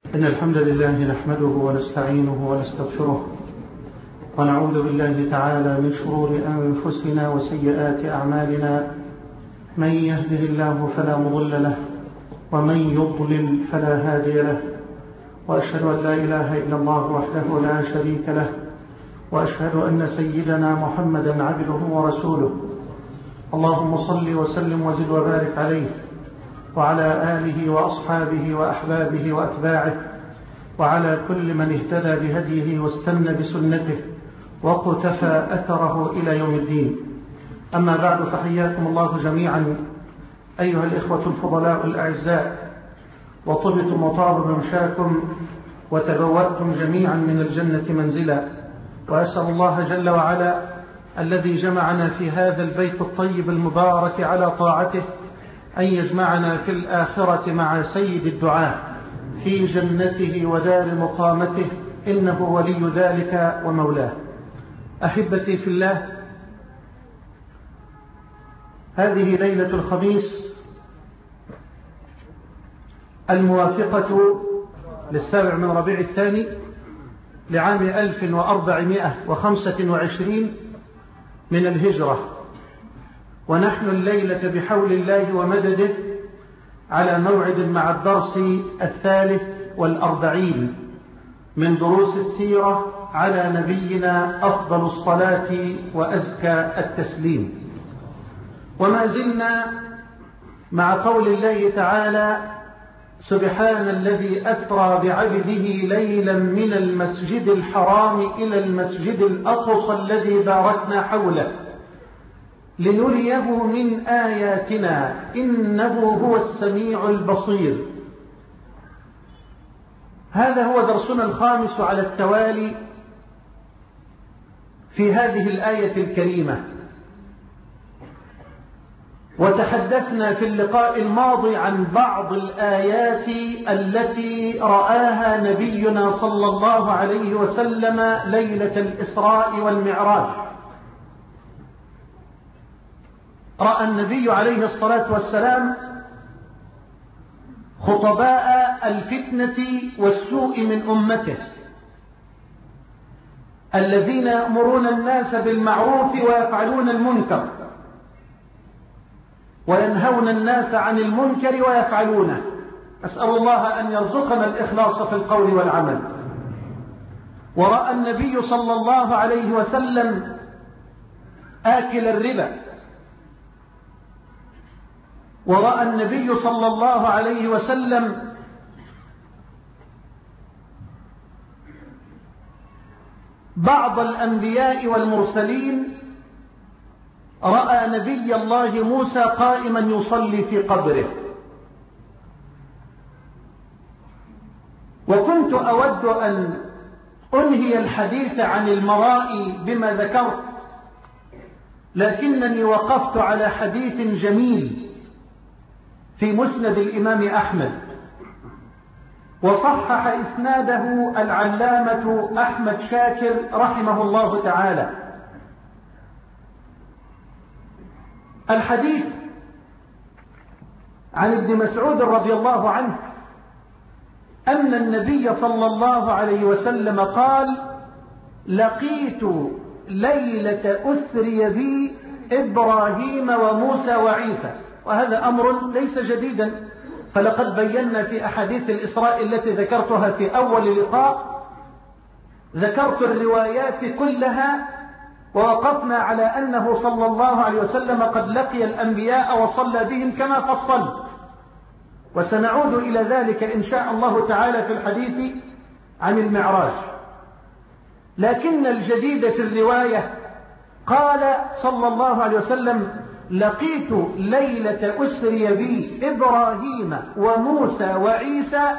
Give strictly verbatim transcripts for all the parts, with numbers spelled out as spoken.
إن الحمد لله نحمده ونستعينه ونستغفره ونعوذ بالله تعالى من شرور أنفسنا وسيئات أعمالنا. من يهده الله فلا مضل له ومن يضلل فلا هادي له، وأشهد أن لا إله إلا الله وحده لا شريك له، وأشهد أن سيدنا محمدا عبده ورسوله. اللهم صل وسلم وزد وبارك عليه وعلى آله وأصحابه وأحبابه وأتباعه وعلى كل من اهتدى بهديه واستنى بسنته وقتفى أثره إلى يوم الدين. أما بعد، فحياكم الله جميعا أيها الإخوة الفضلاء الأعزاء، وطبتم وطاب ممشاكم وتبوأتم جميعا من الجنة منزلا. وأسأل الله جل وعلا الذي جمعنا في هذا البيت الطيب المبارك على طاعته أن يجمعنا في الآخرة مع سيد الدعاء في جنته ودار مقامته، إنه ولي ذلك ومولاه. أحبتي في الله، هذه ليلة الخميس الموافقة للسابع من ربيع الثاني لعام ألف وأربعمائة وخمسة وعشرين من الهجرة، ونحن الليلة بحول الله ومدده على موعد مع الدرس الثالث والأربعين من دروس السيرة على نبينا أفضل الصلاة وأزكى التسليم. وما زلنا مع قول الله تعالى: سبحان الذي أسرى بعبده ليلا من المسجد الحرام إلى المسجد الأقصى الذي باركنا حوله لنريه من آياتنا إنه هو السميع البصير. هذا هو درسنا الخامس على التوالي في هذه الآية الكريمة. وتحدثنا في اللقاء الماضي عن بعض الآيات التي رآها نبينا صلى الله عليه وسلم ليلة الإسراء والمعراج. رأى النبي عليه الصلاة والسلام خطباء الفتنة والسوء من أمته الذين يأمرون الناس بالمعروف ويفعلون المنكر، وينهون الناس عن المنكر ويفعلونه. أسأل الله أن يرزقنا الإخلاص في القول والعمل. ورأى النبي صلى الله عليه وسلم آكل الربا، ورأى النبي صلى الله عليه وسلم بعض الأنبياء والمرسلين. رأى نبي الله موسى قائما يصلي في قبره. وكنت أود أن أنهي الحديث عن المرائي بما ذكرت، لكنني وقفت على حديث جميل في مسند الإمام أحمد، وصحح إسناده العلامة أحمد شاكر رحمه الله تعالى. الحديث عن ابن مسعود رضي الله عنه أن النبي صلى الله عليه وسلم قال: لقيت ليلة أسري بي إبراهيم وموسى وعيسى. وهذا أمر ليس جديدا، فلقد بينا في أحاديث الإسراء التي ذكرتها في أول لقاء، ذكرت الروايات كلها، ووقفنا على أنه صلى الله عليه وسلم قد لقي الأنبياء وصلى بهم كما فصلت، وسنعود إلى ذلك إن شاء الله تعالى في الحديث عن المعراج. لكن الجديد في الرواية قال صلى الله عليه وسلم: لقيت ليلة أسري بي إبراهيم وموسى وعيسى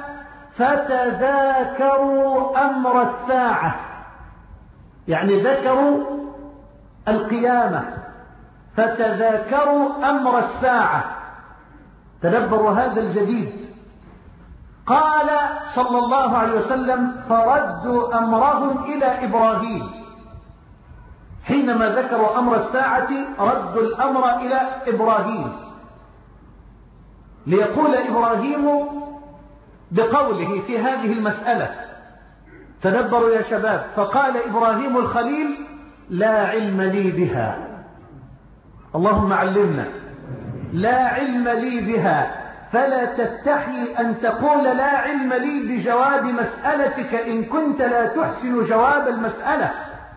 فتذاكروا أمر الساعة، يعني ذكروا القيامة، فتذاكروا أمر الساعة. تدبروا هذا الجديد. قال صلى الله عليه وسلم: فردوا أمرهم إلى إبراهيم. حينما ذكروا أمر الساعة ردوا الأمر إلى إبراهيم، ليقول إبراهيم: بقوله في هذه المسألة، تدبروا يا شباب، فقال إبراهيم الخليل: لا علم لي بها. اللهم علمنا. لا علم لي بها، فلا تستحي أن تقول لا علم لي بجواب مسألتك إن كنت لا تحسن جواب المسألة.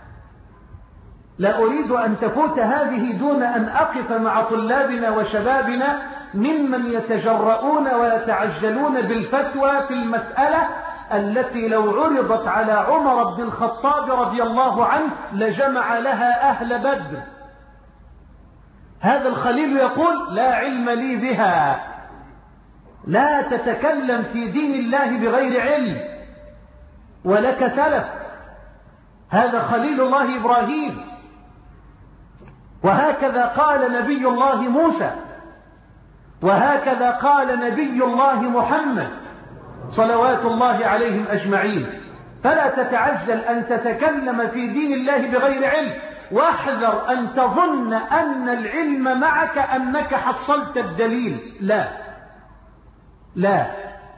لا أريد أن تفوت هذه دون أن أقف مع طلابنا وشبابنا ممن يتجرؤون ويتعجلون بالفتوى في المسألة التي لو عرضت على عمر بن الخطاب رضي الله عنه لجمع لها أهل بدر. هذا الخليل يقول: لا علم لي بها. لا تتكلم في دين الله بغير علم، ولك سلف. هذا خليل الله إبراهيم. وهكذا قال نبي الله موسى، وهكذا قال نبي الله محمد صلوات الله عليهم أجمعين. فلا تتعجل أن تتكلم في دين الله بغير علم، واحذر أن تظن أن العلم معك أنك حصلت الدليل. لا لا،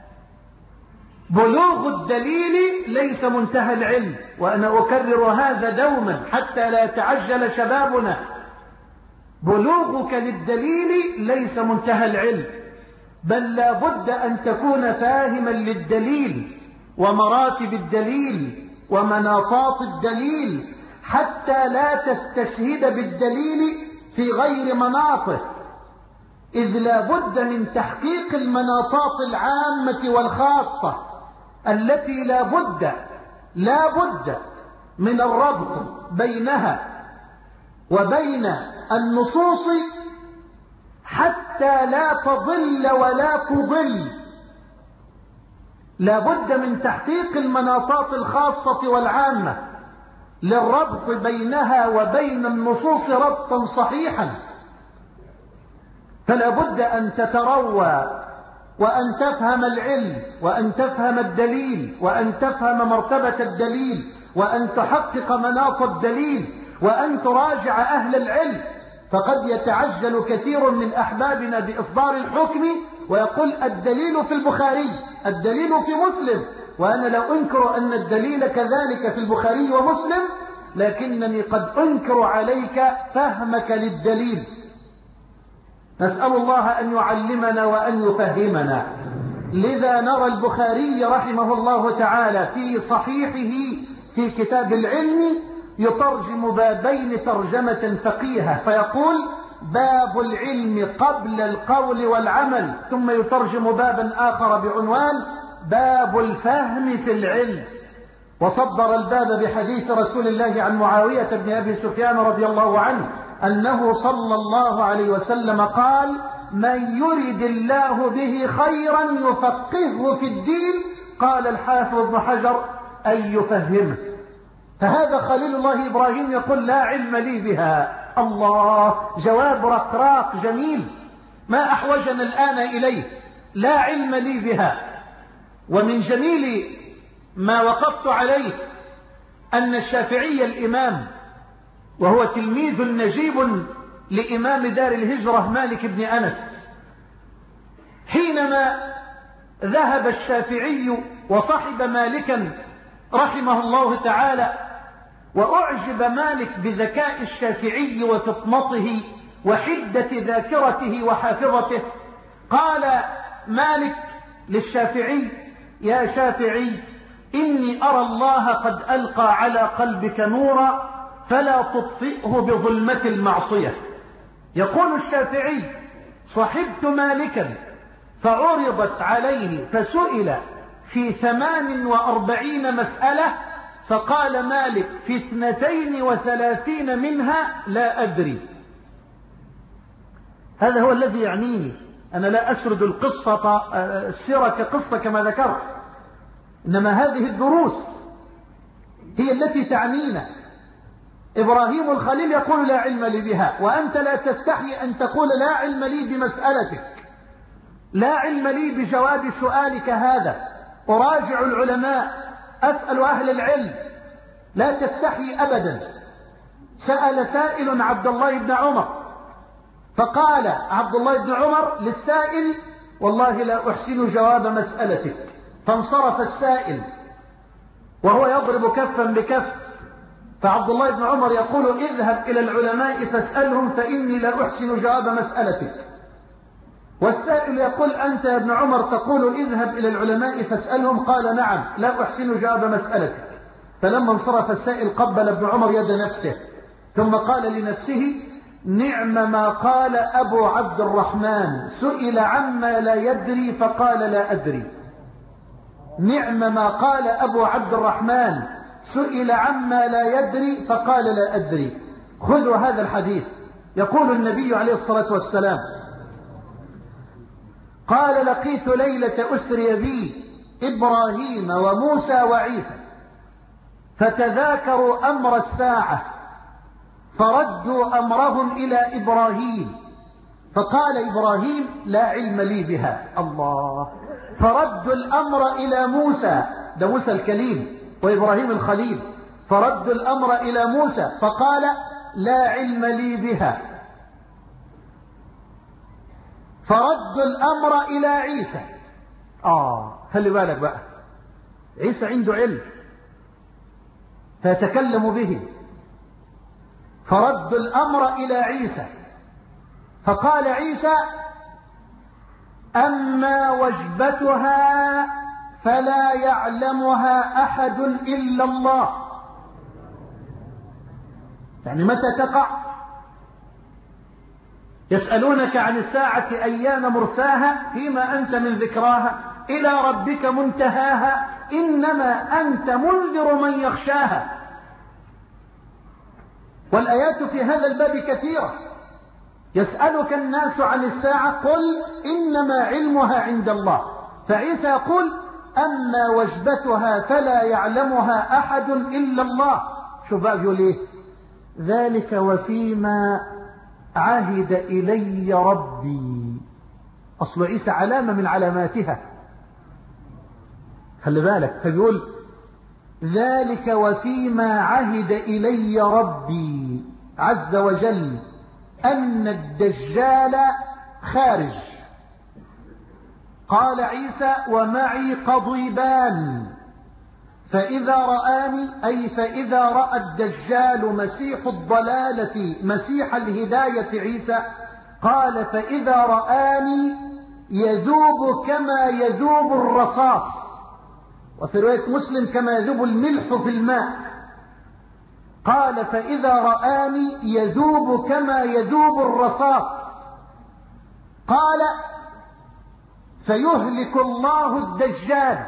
بلوغ الدليل ليس منتهى العلم، وأنا أكرر هذا دوما حتى لا يتعجل شبابنا. بلوغك للدليل ليس منتهى العلم، بل لا بد أن تكون فاهما للدليل ومراتب الدليل ومناطات الدليل، حتى لا تستشهد بالدليل في غير مناطه، إذ لا بد من تحقيق المناطات العامة والخاصة التي لا بد لا بد من الربط بينها وبين النصوص حتى لا تضل ولا تضل. لا بد من تحقيق المناطات الخاصة والعامة للربط بينها وبين النصوص ربطا صحيحا. فلا بد أن تتروى وأن تفهم العلم وأن تفهم الدليل وأن تفهم مرتبة الدليل وأن تحقق مناط الدليل وأن تراجع أهل العلم. فقد يتعجل كثير من أحبابنا بإصدار الحكم ويقول: الدليل في البخاري، الدليل في مسلم. وأنا لا أنكر أن الدليل كذلك في البخاري ومسلم، لكنني قد أنكر عليك فهمك للدليل. نسأل الله أن يعلمنا وأن يفهمنا. لذا نرى البخاري رحمه الله تعالى في صحيحه في كتاب العلم يترجم بابين ترجمة فقيهة، فيقول: باب العلم قبل القول والعمل، ثم يترجم بابا آخر بعنوان باب الفهم في العلم. وصدر الباب بحديث رسول الله عن معاوية بن أبي سفيان رضي الله عنه أنه صلى الله عليه وسلم قال: من يرد الله به خيرا يفقهه في الدين. قال الحافظ ابن حجر: أن يفهمه. فهذا خليل الله إبراهيم يقول: لا علم لي بها. الله، جواب رقراق جميل، ما أحوجنا الآن إليه. لا علم لي بها. ومن جميل ما وقفت عليه أن الشافعي الإمام، وهو تلميذ نجيب لإمام دار الهجرة مالك بن أنس، حينما ذهب الشافعي وصحب مالكا رحمه الله تعالى، وأعجب مالك بذكاء الشافعي وفطنته وحدة ذاكرته وحافظته، قال مالك للشافعي: يا شافعي، إني أرى الله قد ألقى على قلبك نورا فلا تطفئه بظلمة المعصية. يقول الشافعي: صحبت مالكا فعرضت عليه فسئل في ثمان وأربعين مسألة، فقال مالك: في اثنتين وثلاثين منها لا أدري. هذا هو الذي يعنيني. أنا لا أسرد القصة السيرة كقصة كما ذكرت، إنما هذه الدروس هي التي تعنينا. إبراهيم الخليل يقول: لا علم لي بها، وأنت لا تستحي أن تقول لا علم لي بمسألتك، لا علم لي بجواب سؤالك هذا. أراجع العلماء، أسأل أهل العلم، لا تستحي أبدا. سأل سائل عبد الله بن عمر، فقال عبد الله بن عمر للسائل: والله لا أحسن جواب مسألتك، فانصرف السائل وهو يضرب كفا بكف، فعبد الله بن عمر يقول اذهب إلى العلماء فاسألهم فإني لا أحسن جواب مسألتك. والسائل يقول أنت يا ابن عمر تقول اذهب إلى العلماء فاسألهم، قال نعم لا أحسن جواب مسألتك. فلما انصرف السائل قبل ابن عمر يد نفسه ثم قال لنفسه نعم ما قال أبو عبد الرحمن سئل عما لا يدري فقال لا أدري. نعم ما قال أبو عبد الرحمن سئل عما لا يدري فقال لا أدري. خذوا هذا الحديث. يقول النبي عليه الصلاة والسلام قال لقيت ليلة أسري بي إبراهيم وموسى وعيسى فتذاكروا أمر الساعة فردوا أمرهم إلى إبراهيم فقال إبراهيم لا علم لي بها. الله. فردوا الأمر إلى موسى، ده موسى الكليم وإبراهيم الخليل، فردوا الأمر إلى موسى فقال لا علم لي بها. فردوا الأمر إلى عيسى. آه خلي بالك بقى، عيسى عنده علم فيتكلم به. فردوا الأمر إلى عيسى فقال عيسى أما وجبتها فلا يعلمها أحد إلا الله. يعني متى تقع؟ يسألونك عن الساعة أيان مرساها فيما أنت من ذكراها إلى ربك منتهاها إنما أنت منذر من يخشاها. والآيات في هذا الباب كثيرة. يسألك الناس عن الساعة قل إنما علمها عند الله. فعيسى يقول أما وجبتها فلا يعلمها أحد إلا الله. شوف بقى بيقول إيه؟ ذلك وفيما عهد إلي ربي. أصل عيسى علامة من علاماتها، خلي بالك. فبيقول ذلك وفيما عهد إلي ربي عز وجل أن الدجال خارج. قال عيسى ومعي قضيبان فإذا رآني أي فإذا رأى الدجال مسيح الضلالة مسيح الهداية عيسى قال فإذا رآني يذوب كما يذوب الرصاص، وفي رواية مسلم كما يذوب الملح في الماء. قال فإذا رآني يذوب كما يذوب الرصاص. قال فيهلك الله الدجال.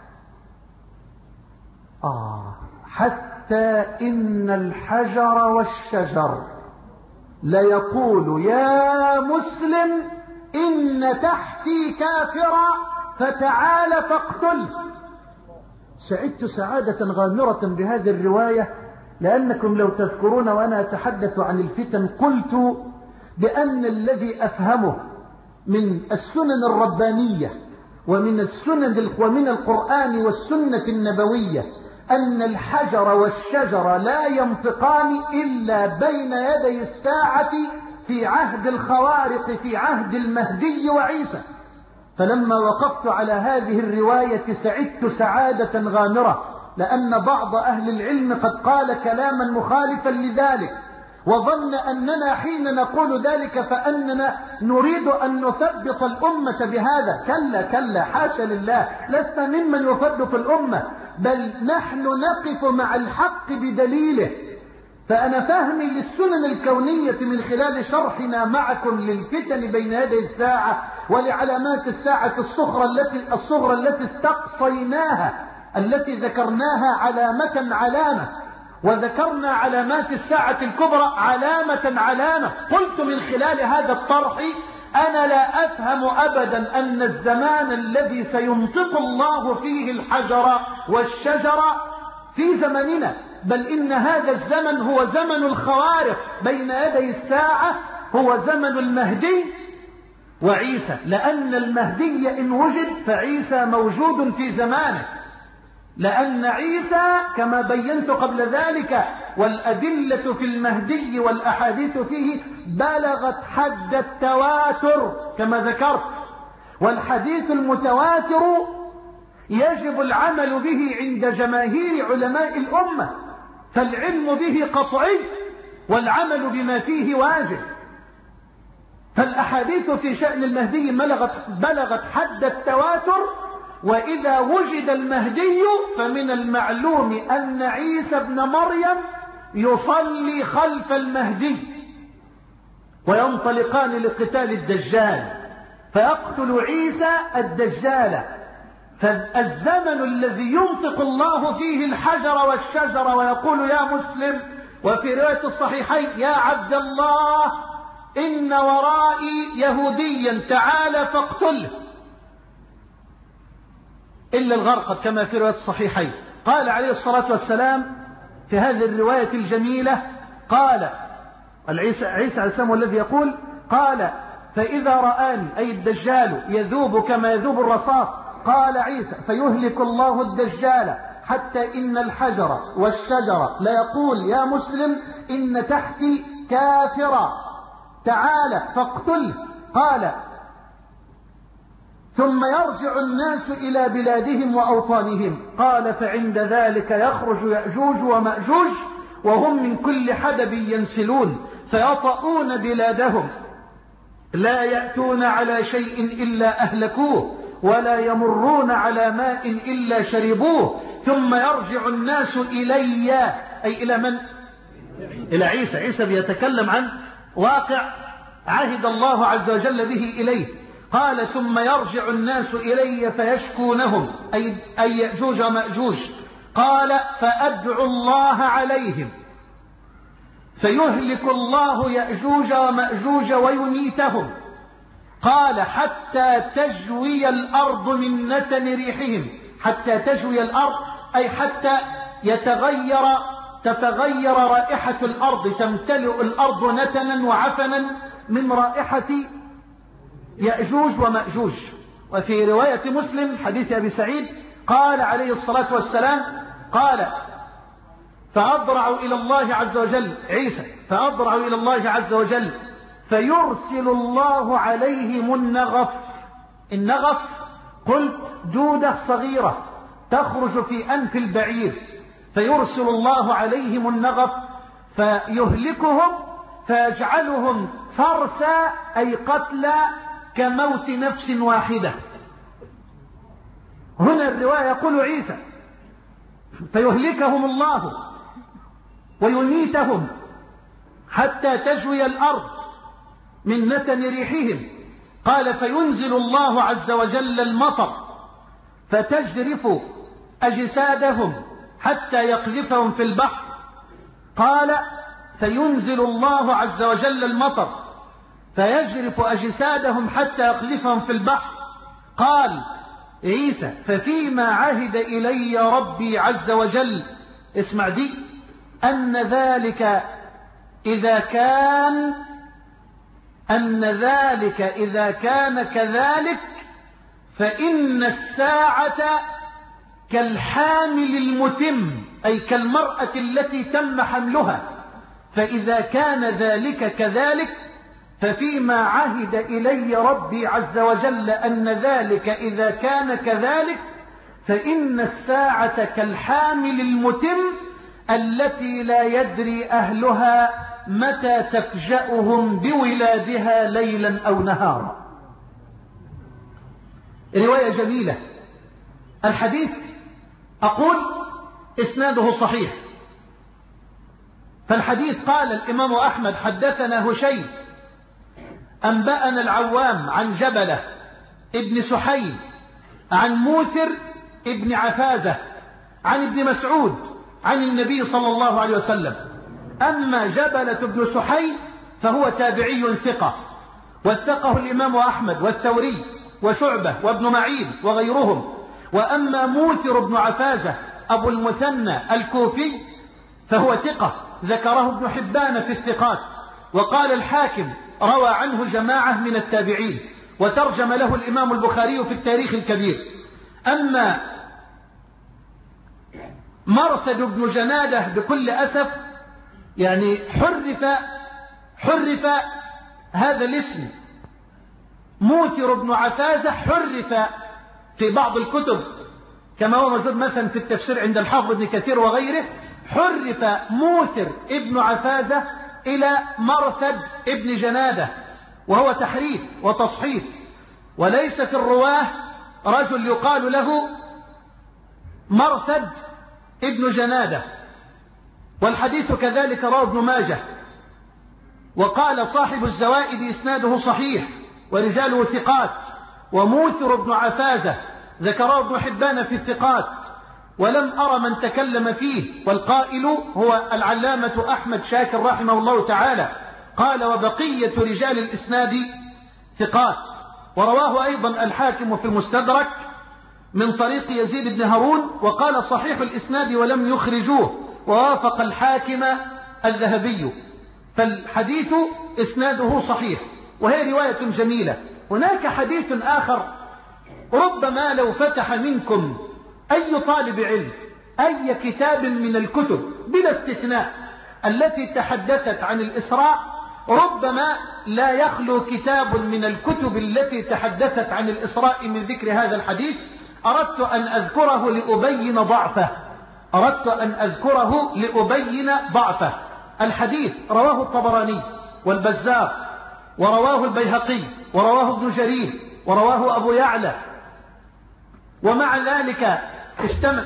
آه حتى إن الحجر والشجر ليقول يا مسلم إن تحتي كافرا فتعال فاقتل. سعدت سعادة غامرة بهذه الرواية، لأنكم لو تذكرون وأنا أتحدث عن الفتن قلت بأن الذي أفهمه من السنن الربانية ومن السنن ومن القرآن والسنة النبوية أن الحجر والشجر لا ينطقان إلا بين يدي الساعة في عهد الخوارق في عهد المهدي وعيسى. فلما وقفت على هذه الرواية سعدت سعادة غامرة، لأن بعض أهل العلم قد قال كلاما مخالفا لذلك وظن أننا حين نقول ذلك فأننا نريد أن نثبط الأمة بهذا. كلا كلا حاشا لله، لسنا ممن يثبط الأمة، بل نحن نقف مع الحق بدليله. فأنا فهمي للسنن الكونية من خلال شرحنا معكم للفتن بين يدي الساعة ولعلامات الساعة الصغرى التي الصغرى التي استقصيناها، التي ذكرناها علامة علامة، وذكرنا علامات الساعة الكبرى علامة علامة. قلت من خلال هذا الطرح أنا لا أفهم أبدا أن الزمان الذي سينطق الله فيه الحجر والشجر في زمننا، بل إن هذا الزمن هو زمن الخوارق بين يدي الساعة، هو زمن المهدي وعيسى، لأن المهدي إن وجد فعيسى موجود في زمانه، لأن عيسى كما بينت قبل ذلك والأدلة في المهدي والأحاديث فيه بلغت حد التواتر كما ذكرت. والحديث المتواتر يجب العمل به عند جماهير علماء الأمة، فالعلم به قطعي والعمل بما فيه واجب. فالأحاديث في شأن المهدي بلغت, بلغت حد التواتر، وإذا وجد المهدي فمن المعلوم أن عيسى ابن مريم يصلي خلف المهدي، وينطلقان لقتال الدجال فيقتل عيسى الدجال. فالزمن الذي ينطق الله فيه الحجر والشجر ويقول يا مسلم، وفي رواية الصحيحين يا عبد الله إن ورائي يهوديا تعال فاقتله، إلا الغرقد كما في رواية الصحيحين. قال عليه الصلاة والسلام في هذه الرواية الجميلة، قال عيسى عليه السلام الذي يقول، قال فإذا رآني أي الدجال يذوب كما يذوب الرصاص، قال عيسى فيهلك الله الدجال حتى إن الحجر والشجر ليقول يا مسلم إن تحتي كافرا تعال فاقتله. قال ثم يرجع الناس إلى بلادهم وأوطانهم. قال فعند ذلك يخرج يأجوج ومأجوج وهم من كل حدب ينسلون فيطؤون بلادهم، لا يأتون على شيء إلا أهلكوه ولا يمرون على ماء إلا شربوه، ثم يرجع الناس إلي، أي إلى من؟ إلى عيسى. عيسى بيتكلم عن واقع عهد الله عز وجل به إليه. قال ثم يرجع الناس إلي فيشكونهم، أي, أي يأجوج ومأجوج. قال فأدعو الله عليهم فيهلك الله يأجوج ومأجوج ويميتهم. قال حتى تجوي الأرض من نتن ريحهم. حتى تجوي الأرض أي حتى يتغير تتغير رائحة الأرض، تمتلئ الأرض نتنا وعفنا من رائحة يأجوج ومأجوج. وفي رواية مسلم حديث أبي سعيد قال عليه الصلاة والسلام، قال فأضرع إلى الله عز وجل عيسى فأضرع إلى الله عز وجل فيرسل الله عليهم النغف. النغف قلت دودة صغيرة تخرج في أنف البعير، فيرسل الله عليهم النغف فيهلكهم فيجعلهم فرسا أي قتلى كموت نفس واحدة. هنا الرواية يقول عيسى فيهلكهم الله ويميتهم حتى تجوي الأرض من نتن ريحهم. قال فينزل الله عز وجل المطر فتجرف أجسادهم حتى يقذفهم في البحر. قال فينزل الله عز وجل المطر فيجرف أجسادهم حتى يقذفهم في البحر. قال عيسى ففيما عهد إلي ربي عز وجل، اسمع دي، أن ذلك إذا كان أن ذلك إذا كان كذلك فإن الساعة كالحامل المتم، أي كالمرأة التي تم حملها. فإذا كان ذلك كذلك ففيما عهد إلي ربي عز وجل أن ذلك إذا كان كذلك فإن الساعة كالحامل المتم التي لا يدري أهلها متى تفجأهم بولادها ليلا أو نهارا. رواية جميلة. الحديث أقول إسناده صحيح. فالحديث قال الإمام أحمد حدثنا هشيم أنبأنا العوام عن جبلة ابن سحيم عن موثر ابن عفازة عن ابن مسعود عن النبي صلى الله عليه وسلم. أما جبلة ابن سحيم فهو تابعي ثقة، وثقه الإمام أحمد والثوري وشعبة وابن معين وغيرهم. وأما موثر ابن عفازة أبو المثنى الكوفي فهو ثقة، ذكره ابن حبان في الثقات، وقال الحاكم روى عنه جماعة من التابعين، وترجم له الإمام البخاري في التاريخ الكبير. أما مرثد بن جنادة بكل أسف يعني حرف حرف هذا الاسم، موثر بن عفازة حرف في بعض الكتب كما هو موجود مثلا في التفسير عند الحافظ ابن كثير وغيره، حرف موثر ابن عفازة إلى مرثد ابن جنادة، وهو تحريف وتصحيف، وليس في الرواه رجل يقال له مرثد ابن جنادة. والحديث كذلك رواه ابن ماجه. وقال صاحب الزوائد إسناده صحيح ورجاله ثقات، وموثر ابن عفازة ذكره ابن حبان في الثقات، ولم أرى من تكلم فيه، والقائل هو العلامة أحمد شاكر رحمه الله تعالى. قال وبقية رجال الإسناد ثقات. ورواه أيضا الحاكم في المستدرك من طريق يزيد بن هارون، وقال صحيح الإسناد ولم يخرجوه، ووافق الحاكم الذهبي. فالحديث إسناده صحيح، وهي رواية جميلة. هناك حديث آخر ربما لو فتح منكم أي طالب علم أي كتاب من الكتب بلا استثناء التي تحدثت عن الإسراء، ربما لا يخلو كتاب من الكتب التي تحدثت عن الإسراء من ذكر هذا الحديث. أردت أن أذكره لأبين ضعفه أردت أن أذكره لأبين ضعفه. الحديث رواه الطبراني والبزار، ورواه البيهقي، ورواه ابن جرير، ورواه أبو يعلى. ومع ذلك اشتمل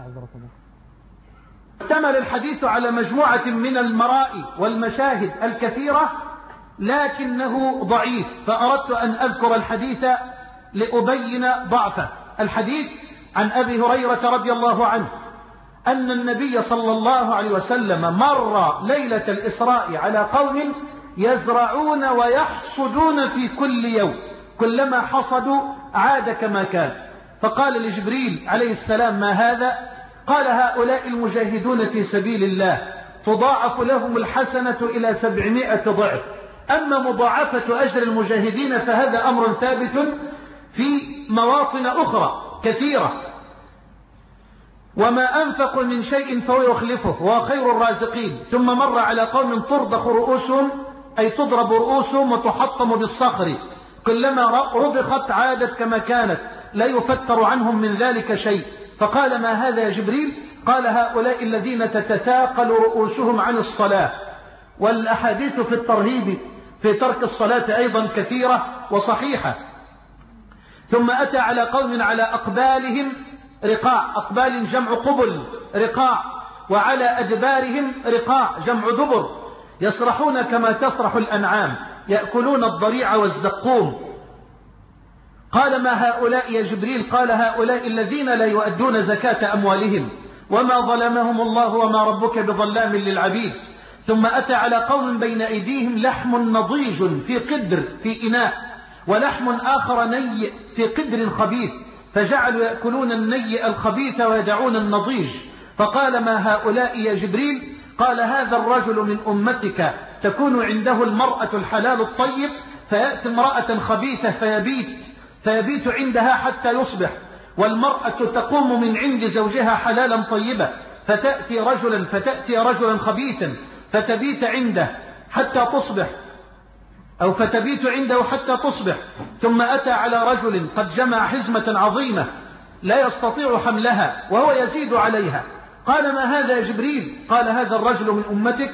اشتمل الحديث على مجموعة من المرائي والمشاهد الكثيرة، لكنه ضعيف، فأردت أن أذكر الحديث لأبين ضعفه. الحديث عن أبي هريرة رضي الله عنه أن النبي صلى الله عليه وسلم مر ليلة الإسراء على قوم يزرعون ويحصدون في كل يوم، كلما حصدوا عاد كما كان، فقال لجبريل عليه السلام ما هذا؟ قال هؤلاء المجاهدون في سبيل الله تضاعف لهم الحسنة إلى سبعمائة ضعف. أما مضاعفة أجر المجاهدين فهذا أمر ثابت في مواطن أخرى كثيرة. وما أنفق من شيء فهو يخلفه وهو خير الرازقين. ثم مر على قوم ترضخ رؤوسهم، أي تضرب رؤوسهم وتحطم بالصخر، كلما رضخت عادت كما كانت، لا يفتر عنهم من ذلك شيء. فقال ما هذا يا جبريل؟ قال هؤلاء الذين تتثاقل رؤوسهم عن الصلاة. والأحاديث في الترهيب في ترك الصلاة أيضا كثيرة وصحيحة. ثم أتى على قوم على أقبالهم رقاع، أقبال جمع قبل رقاع، وعلى أدبارهم رقاع جمع دبر، يسرحون كما تسرح الأنعام، يأكلون الضريع والزقوم. قال ما هؤلاء يا جبريل؟ قال هؤلاء الذين لا يؤدون زكاة أموالهم، وما ظلمهم الله وما ربك بظلام للعبيد. ثم أتى على قوم بين أيديهم لحم نضيج في قدر في إناء، ولحم آخر ني في قدر خبيث، فجعلوا يأكلون الني الخبيث ويدعون النضيج. فقال ما هؤلاء يا جبريل؟ قال هذا الرجل من أمتك تكون عنده المرأة الحلال الطيب، فيأتي امرأة خبيثة فيبيت فيبيت عندها حتى يصبح، والمرأة تقوم من عند زوجها حلالا طيبا، فتأتي رجلا فتأتي رجلا خبيثا فتبيت عنده حتى تصبح، أو فتبيت عنده حتى تصبح. ثم أتى على رجل قد جمع حزمة عظيمة لا يستطيع حملها وهو يزيد عليها. قال ما هذا يا جبريل؟ قال هذا الرجل من أمتك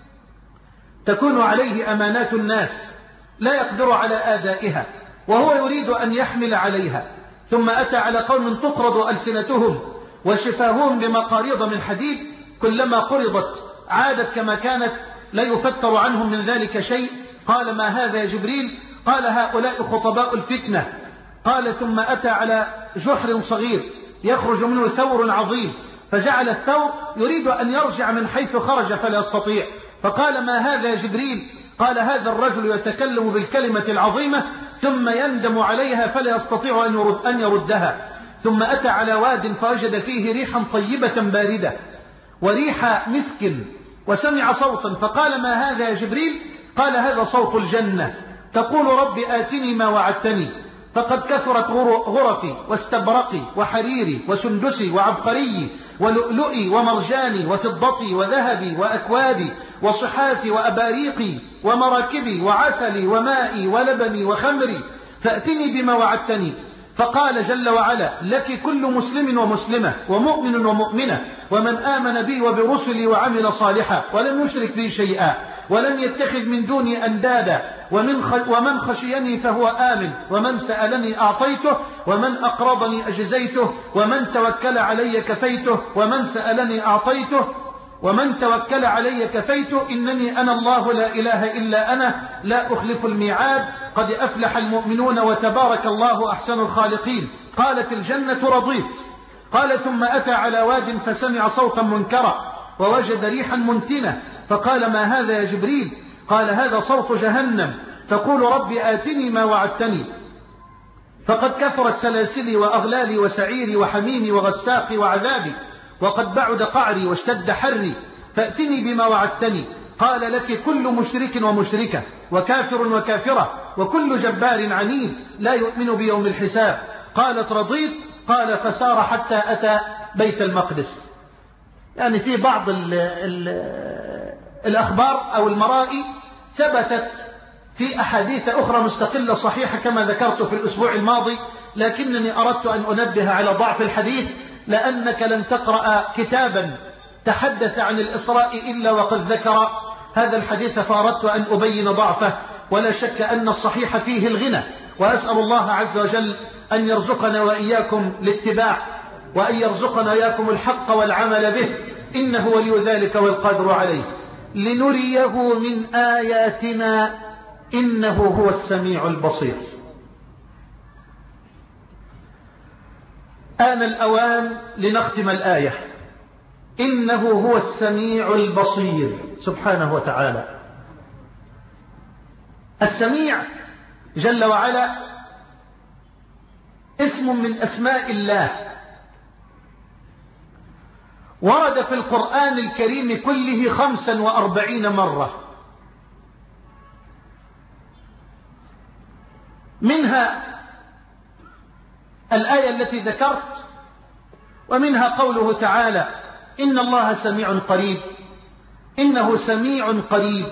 تكون عليه أمانات الناس لا يقدر على آدائها، وهو يريد أن يحمل عليها. ثم أتى على قوم تقرض ألسنتهم وشفاههم بمقاريض من حديد، كلما قرضت عادت كما كانت، لا يفتر عنهم من ذلك شيء. قال ما هذا يا جبريل؟ قال هؤلاء خطباء الفتنة. قال ثم أتى على جحر صغير يخرج منه ثور عظيم، فجعل الثور يريد أن يرجع من حيث خرج فلا يستطيع. فقال ما هذا يا جبريل؟ قال هذا الرجل يتكلم بالكلمة العظيمة ثم يندم عليها فلا يستطيع أن يرد أن يردها. ثم أتى على واد فوجد فيه ريحا طيبة باردة وريح مسك، وسمع صوتا فقال ما هذا يا جبريل؟ قال هذا صوت الجنة تقول رب آتني ما وعدتني، فقد كثرت غرفي واستبرقي وحريري وسندسي وعبقري ولؤلؤي ومرجاني وفضتي وذهبي وأكوابي وصحافي وأباريقي ومراكبي وعسلي ومائي ولبني وخمري، فأتني بما وعدتني. فقال جل وعلا: لك كل مسلم ومسلمة ومؤمن ومؤمنة ومن آمن بي وبرسلي وعمل صالحا ولم يشرك بي شيئا ولم يتخذ من دوني أندادا ومن, ومن خشيني فهو آمن ومن سألني أعطيته ومن أقرضني أجزيته ومن توكل علي كفيته ومن سألني أعطيته ومن توكل علي كفيته إنني أنا الله لا إله إلا أنا لا أخلف الميعاد قد أفلح المؤمنون وتبارك الله أحسن الخالقين. قالت الجنة: رضيت. قال: ثم أتى على واد فسمع صوتا منكرا ووجد ريحا منتنة فقال: ما هذا يا جبريل؟ قال: هذا صوت جهنم تقول: رب آتني ما وعدتني فقد كثرت سلاسلي وأغلالي وسعيري وحميمي وغساقي وعذابي وقد بعد قعري واشتد حري فأتني بما وعدتني. قال: لك كل مشرك ومشركة وكافر وكافرة وكل جبار عنيد لا يؤمن بيوم الحساب. قالت: رضيت. قال: فسار حتى أتى بيت المقدس. يعني في بعض ال ال الأخبار أو المرائي ثبتت في أحاديث أخرى مستقلة صحيحة كما ذكرت في الأسبوع الماضي، لكنني أردت أن أنبه على ضعف الحديث لأنك لن تقرأ كتابا تحدث عن الإسراء إلا وقد ذكر هذا الحديث، فأردت أن أبين ضعفه. ولا شك أن الصحيح فيه الغنى، وأسأل الله عز وجل أن يرزقنا وإياكم الاتباع وأن يرزقنا إياكم الحق والعمل به، إنه ولي ذلك والقادر عليه. لنريه من آياتنا إنه هو السميع البصير. آن الأوان لنختم الآية: إنه هو السميع البصير سبحانه وتعالى. السميع جل وعلا اسم من أسماء الله، ورد في القرآن الكريم كله خمسا وأربعين مرة، منها الآية التي ذكرت، ومنها قوله تعالى: إن الله سميع قريب، إنه سميع قريب،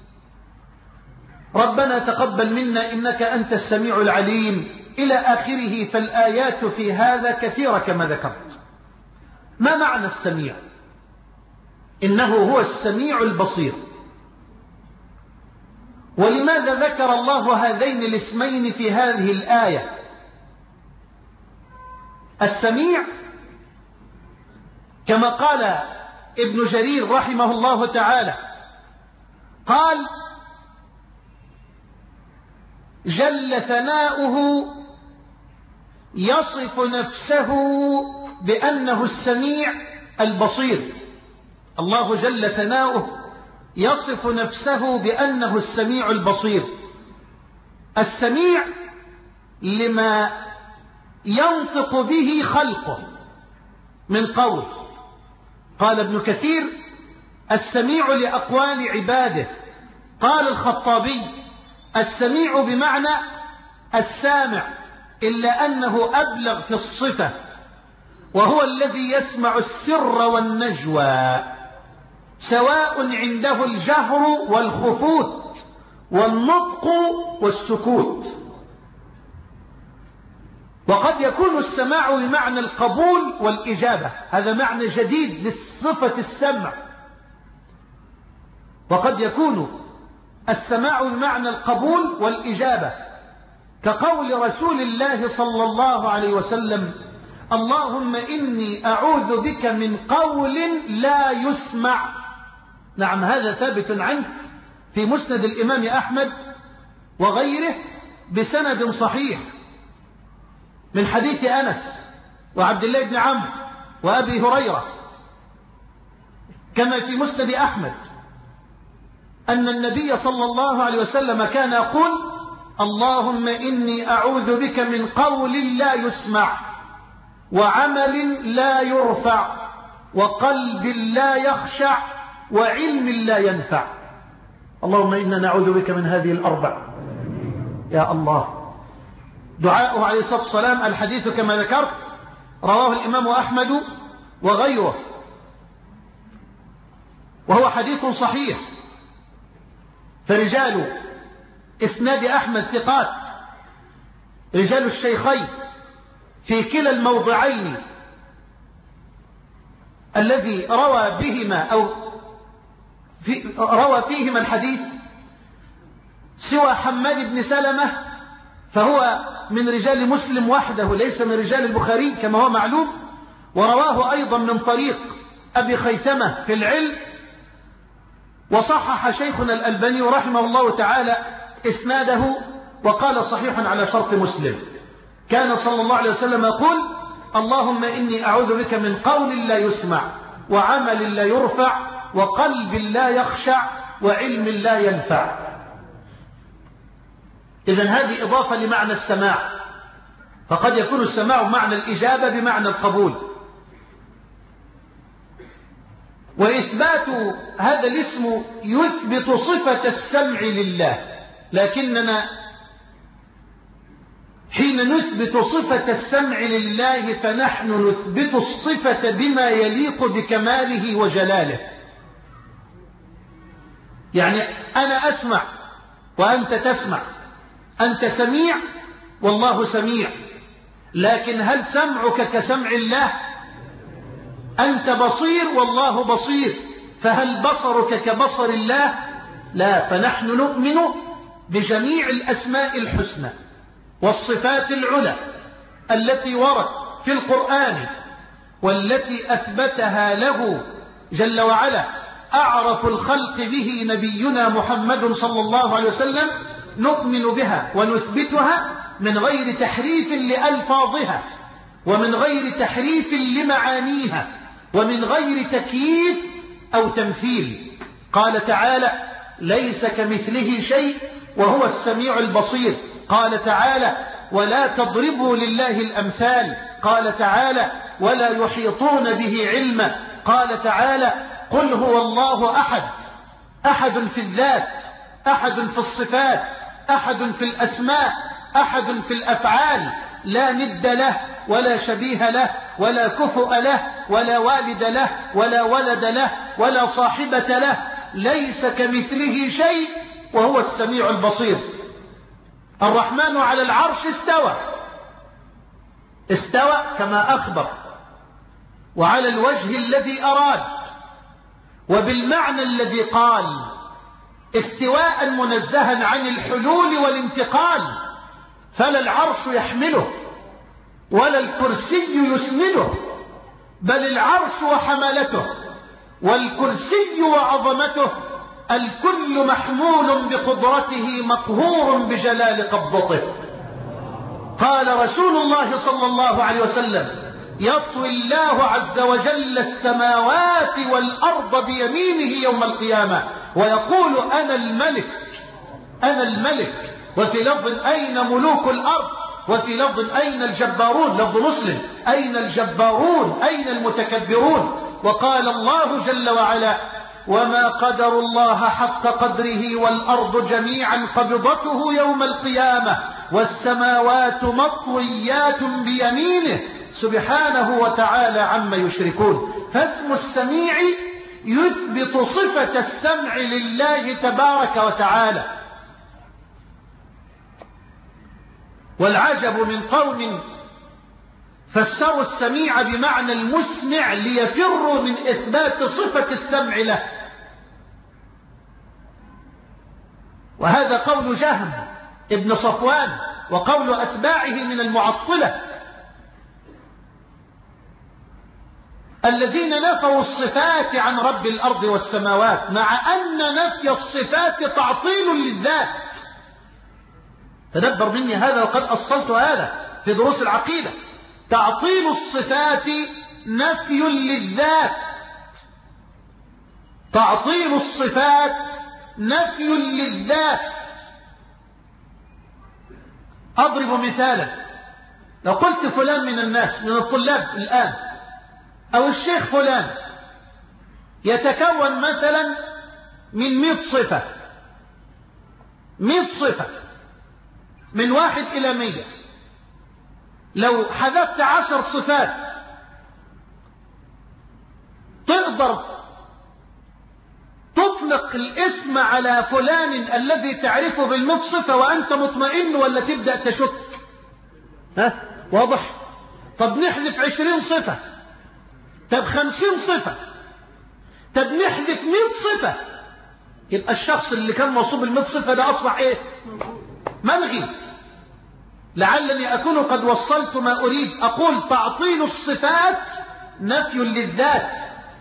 ربنا تقبل منا إنك أنت السميع العليم، إلى آخره. فالآيات في هذا كثيرة كما ذكرت. ما معنى السميع؟ إنه هو السميع البصير. ولماذا ذكر الله هذين الاسمين في هذه الآية؟ السميع كما قال ابن جرير رحمه الله تعالى، قال: جل ثناؤه يصف نفسه بأنه السميع البصير. الله جل ثناؤه يصف نفسه بأنه السميع البصير. السميع لما ينطق به خلقه من قول. قال ابن كثير: السميع لأقوال عباده. قال الخطابي: السميع بمعنى السامع، إلا أنه أبلغ في الصفة، وهو الذي يسمع السر والنجوى، سواء عنده الجهر والخفوت والنطق والسكوت. وقد يكون السماع بمعنى القبول والإجابة، هذا معنى جديد للصفة السمع. وقد يكون السماع بمعنى القبول والإجابة، كقول رسول الله صلى الله عليه وسلم: اللهم إني أعوذ بك من قول لا يسمع. نعم، هذا ثابت عنه في مسند الإمام أحمد وغيره بسند صحيح من حديث أنس وعبد الله بن عمرو وأبي هريرة، كما في مسند أحمد أن النبي صلى الله عليه وسلم كان يقول: اللهم إني أعوذ بك من قول لا يسمع، وعمل لا يرفع، وقلب لا يخشع، وعلم لا ينفع. اللهم إنا نعوذ بك من هذه الأربع يا الله. دعاءه عليه الصلاة والسلام، الحديث كما ذكرت رواه الإمام أحمد وغيره، وهو حديث صحيح. فرجال إسناد أحمد ثقات، رجال الشيخين في كلا الموضعين الذي روى بهما أو في روى فيهما الحديث سوى حماد بن سلمة فهو من رجال مسلم وحده ليس من رجال البخاري كما هو معلوم، ورواه أيضا من طريق أبي خيثمة في العلم، وصحح شيخنا الألباني رحمه الله تعالى إسناده وقال صحيح على شرط مسلم. كان صلى الله عليه وسلم يقول: اللهم إني أعوذ بك من قول لا يسمع وعمل لا يرفع وقلب لا يخشع وعلم لا ينفع. إذن هذه إضافة لمعنى السماع، فقد يكون السماع بمعنى الإجابة بمعنى القبول. وإثبات هذا الاسم يثبت صفة السمع لله، لكننا حين نثبت صفة السمع لله فنحن نثبت الصفة بما يليق بكماله وجلاله. يعني أنا أسمع وأنت تسمع، أنت سميع والله سميع، لكن هل سمعك كسمع الله؟ أنت بصير والله بصير، فهل بصرك كبصر الله؟ لا. فنحن نؤمن بجميع الأسماء الحسنى والصفات العلى التي ورد في القرآن والتي أثبتها له جل وعلا أعرف الخلق به نبينا محمد صلى الله عليه وسلم، نؤمن بها ونثبتها من غير تحريف لألفاظها ومن غير تحريف لمعانيها ومن غير تكييف أو تمثيل. قال تعالى: ليس كمثله شيء وهو السميع البصير. قال تعالى: ولا تضربوا لله الأمثال. قال تعالى: ولا يحيطون به علما. قال تعالى: قل هو الله أحد، أحد في الذات، أحد في الصفات، أحد في الأسماء، أحد في الأفعال، لا ند له ولا شبيه له ولا كفؤ له ولا والد له ولا ولد له ولا صاحبة له، ليس كمثله شيء وهو السميع البصير. الرحمن على العرش استوى، استوى كما أخبر، وعلى الوجه الذي أراد وبالمعنى الذي قال، استواء منزها عن الحلول والانتقال، فلا العرش يحمله ولا الكرسي يسنده، بل العرش وحملته والكرسي وعظمته الكل محمول بقدرته مقهور بجلال قبضته. قال رسول الله صلى الله عليه وسلم: يطوي الله عز وجل السماوات والأرض بيمينه يوم القيامة ويقول: أنا الملك، أنا الملك. وفي لفظ: أين ملوك الأرض؟ وفي لفظ: أين الجبارون؟ لفظ مسلم: أين الجبارون؟ أين المتكبرون؟ وقال الله جل وعلا: وما قدر الله حق قدره والأرض جميعا قبضته يوم القيامة والسماوات مطويات بيمينه سبحانه وتعالى عما يشركون. فاسم السميع يثبت صفة السمع لله تبارك وتعالى. والعجب من قوم فسروا السميع بمعنى المسمع ليفروا من إثبات صفة السمع له، وهذا قول جهم ابن صفوان وقول أتباعه من المعطلة الذين نفوا الصفات عن رب الأرض والسماوات، مع أن نفي الصفات تعطيل للذات. تدبر مني هذا وقد أصلت هذا في دروس العقيدة. تعطيل الصفات نفي للذات، تعطيل الصفات نفي للذات. أضرب مثالا: لو قلت فلان من الناس من الطلاب الآن أو الشيخ فلان يتكون مثلا من مئة صفة، مئة صفة من واحد إلى مئة، لو حذفت عشر صفات تقدر تطلق الاسم على فلان الذي تعرفه بالمئة صفة وأنت مطمئن، ولا تبدأ تشك؟ ها؟ واضح؟ طب نحذف عشرين صفة، طب خمسين صفة، طب نحذف مئة صفة، يبقى الشخص اللي كان موصوف بالمئة صفة ده أصبح إيه؟ ملغي. لعلني أكون قد وصلت ما أريد. أقول تعطيل الصفات نفي للذات،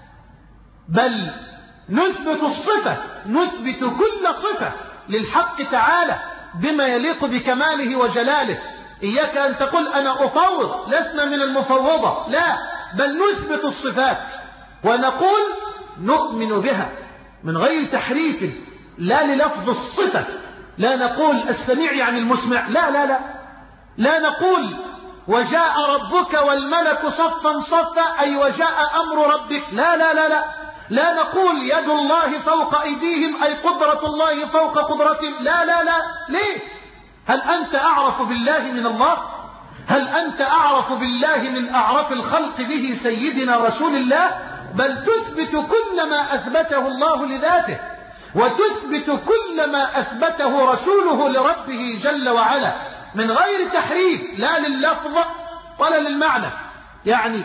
بل نثبت الصفة، نثبت كل صفة للحق تعالى بما يليق بكماله وجلاله. إياك أن تقول أنا أفوض، لسنا من المفوضة، لا، بل نثبت الصفات ونقول نؤمن بها من غير تحريف، لا للفظ الصفة، لا نقول السميع يعني المسمع، لا لا لا لا نقول وجاء ربك والملك صفا صفا أي وجاء أمر ربك، لا لا لا لا لا نقول يد الله فوق أيديهم أي قدرة الله فوق قدرتهم، لا لا لا. ليه؟ هل أنت أعرف بالله من الله؟ هل أنت أعرف بالله من أعرف الخلق به سيدنا رسول الله؟ بل تثبت كل ما أثبته الله لذاته، وتثبت كل ما أثبته رسوله لربه جل وعلا من غير تحريف، لا لللفظ ولا للمعنى. يعني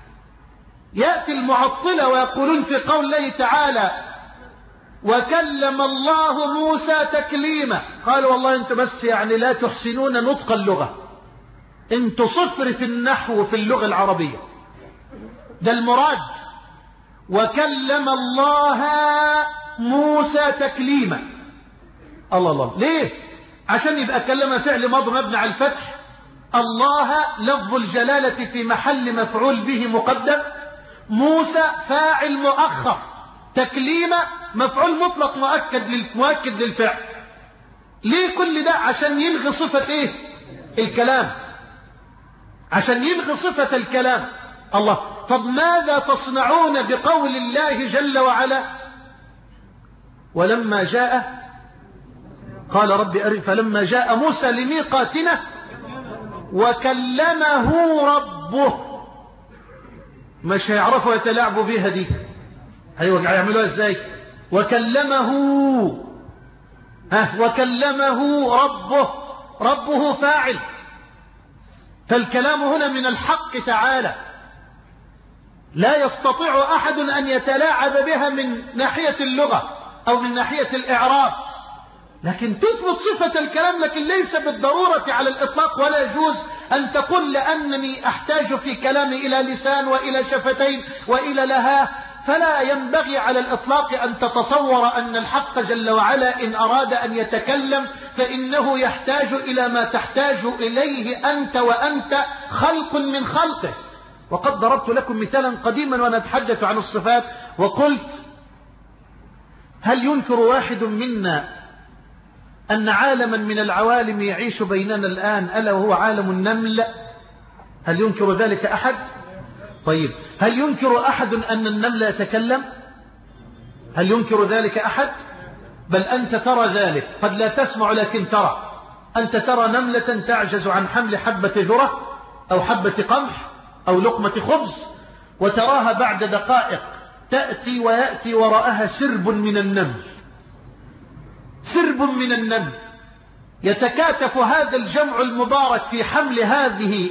يأتي المعطلة ويقولون في قول الله تعالى وكلم الله موسى تكليما، قالوا والله انتم بس يعني لا تحسنون نطق اللغة، انتم صفر في النحو في اللغة العربية، ده المراد. وكلم الله موسى تكليما، الله الله، ليه؟ عشان يبقى كلم فعل ماضي مبني على الفتح، الله لفظ الجلالة في محل مفعول به مقدم، موسى فاعل مؤخر، تكليمة مفعول مطلق مؤكد مؤكد للفعل. ليه كل ده؟ عشان يلغي صفة ايه؟ الكلام، عشان يلغي صفة الكلام. الله، طب ماذا تصنعون بقول الله جل وعلا ولما جاء قال رب أرني، فلما جاء موسى لميقاتنا وكلمه ربه، مش هيعرفوا يتلاعبوا بيها دي، هيعملوها ازاي؟ وكلمه، ها وكلمه ربه، ربه فاعل، فالكلام هنا من الحق تعالى، لا يستطيع أحد أن يتلاعب بها من ناحية اللغة أو من ناحية الإعراب، لكن تثبت صفة الكلام، لكن ليس بالضرورة على الإطلاق، ولا يجوز أن تقول لأنني أحتاج في كلامي إلى لسان وإلى شفتين وإلى لها، فلا ينبغي على الإطلاق أن تتصور أن الحق جل وعلا إن أراد أن يتكلم فإنه يحتاج إلى ما تحتاج إليه أنت وأنت خلق من خلقه. وقد ضربت لكم مثالا قديما وأنا أتحدث عن الصفات وقلت هل ينكر واحد منا أن عالما من العوالم يعيش بيننا الآن ألا وهو عالم النمل؟ هل ينكر ذلك أحد؟ طيب هل ينكر أحد أن النمل يتكلم؟ هل ينكر ذلك أحد؟ بل أنت ترى ذلك، قد لا تسمع لكن ترى. أنت ترى نملة تعجز عن حمل حبة ذرة أو حبة قمح أو لقمة خبز، وتراها بعد دقائق تأتي ويأتي وراءها سرب من النمل، سرب من النمل، يتكاتف هذا الجمع المبارك في حمل هذه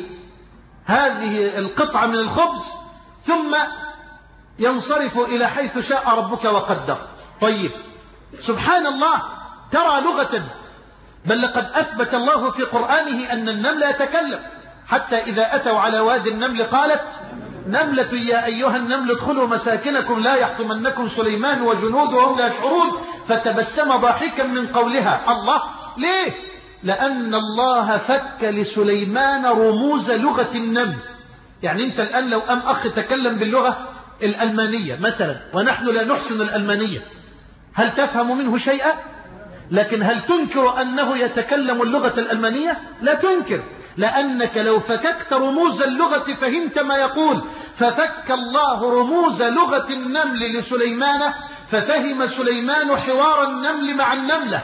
هذه القطعة من الخبز، ثم ينصرف إلى حيث شاء ربك وقدر. طيب سبحان الله، ترى لغة، بل لقد أثبت الله في قرآنه أن النمل يتكلم، حتى إذا أتوا على وادي النمل قالت نملة يا أيها النمل ادخلوا مساكنكم لا يحطمنكم سليمان وجنوده وهم لا يشعرون، فتبسم ضاحكا من قولها. الله، ليه؟ لأن الله فك لسليمان رموز لغة النمل. يعني أنت الآن لو أم أخ تكلم باللغة الألمانية مثلا ونحن لا نحسن الألمانية، هل تفهم منه شيئا؟ لكن هل تنكر أنه يتكلم اللغة الألمانية؟ لا تنكر، لأنك لو فككت رموز اللغة فهمت ما يقول. ففك الله رموز لغة النمل لسليمان ففهم سليمان حوار النمل مع النملة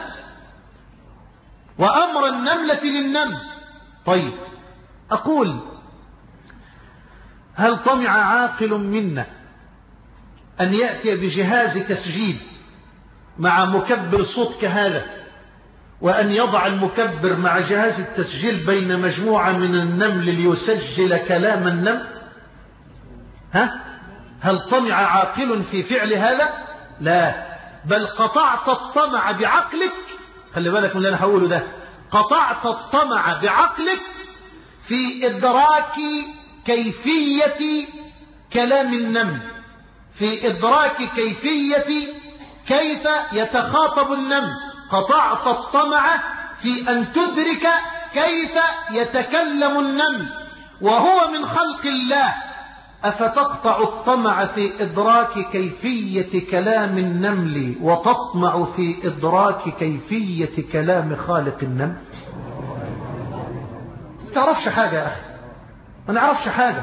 وأمر النملة للنمل. طيب أقول هل طمع عاقل منا أن يأتي بجهاز تسجيل مع مكبر صوت كهذا وأن يضع المكبر مع جهاز التسجيل بين مجموعة من النمل ليسجل كلام النمل؟ ها؟ هل طمع عاقل في فعل هذا؟ لا، بل قطعت الطمع بعقلك. خلي بالك من اللي أنا هقوله ده. قطعت الطمع بعقلك في إدراك كيفية كلام النمل، في إدراك كيفية كيف يتخاطب النمل. قطعت الطمع في أن تدرك كيف يتكلم النمل وهو من خلق الله. أفتقطع الطمع في إدراك كيفية كلام النمل وتطمع في إدراك كيفية كلام خالق النمل؟ ما تعرفش حاجة يا أخي، ما نعرفش حاجة.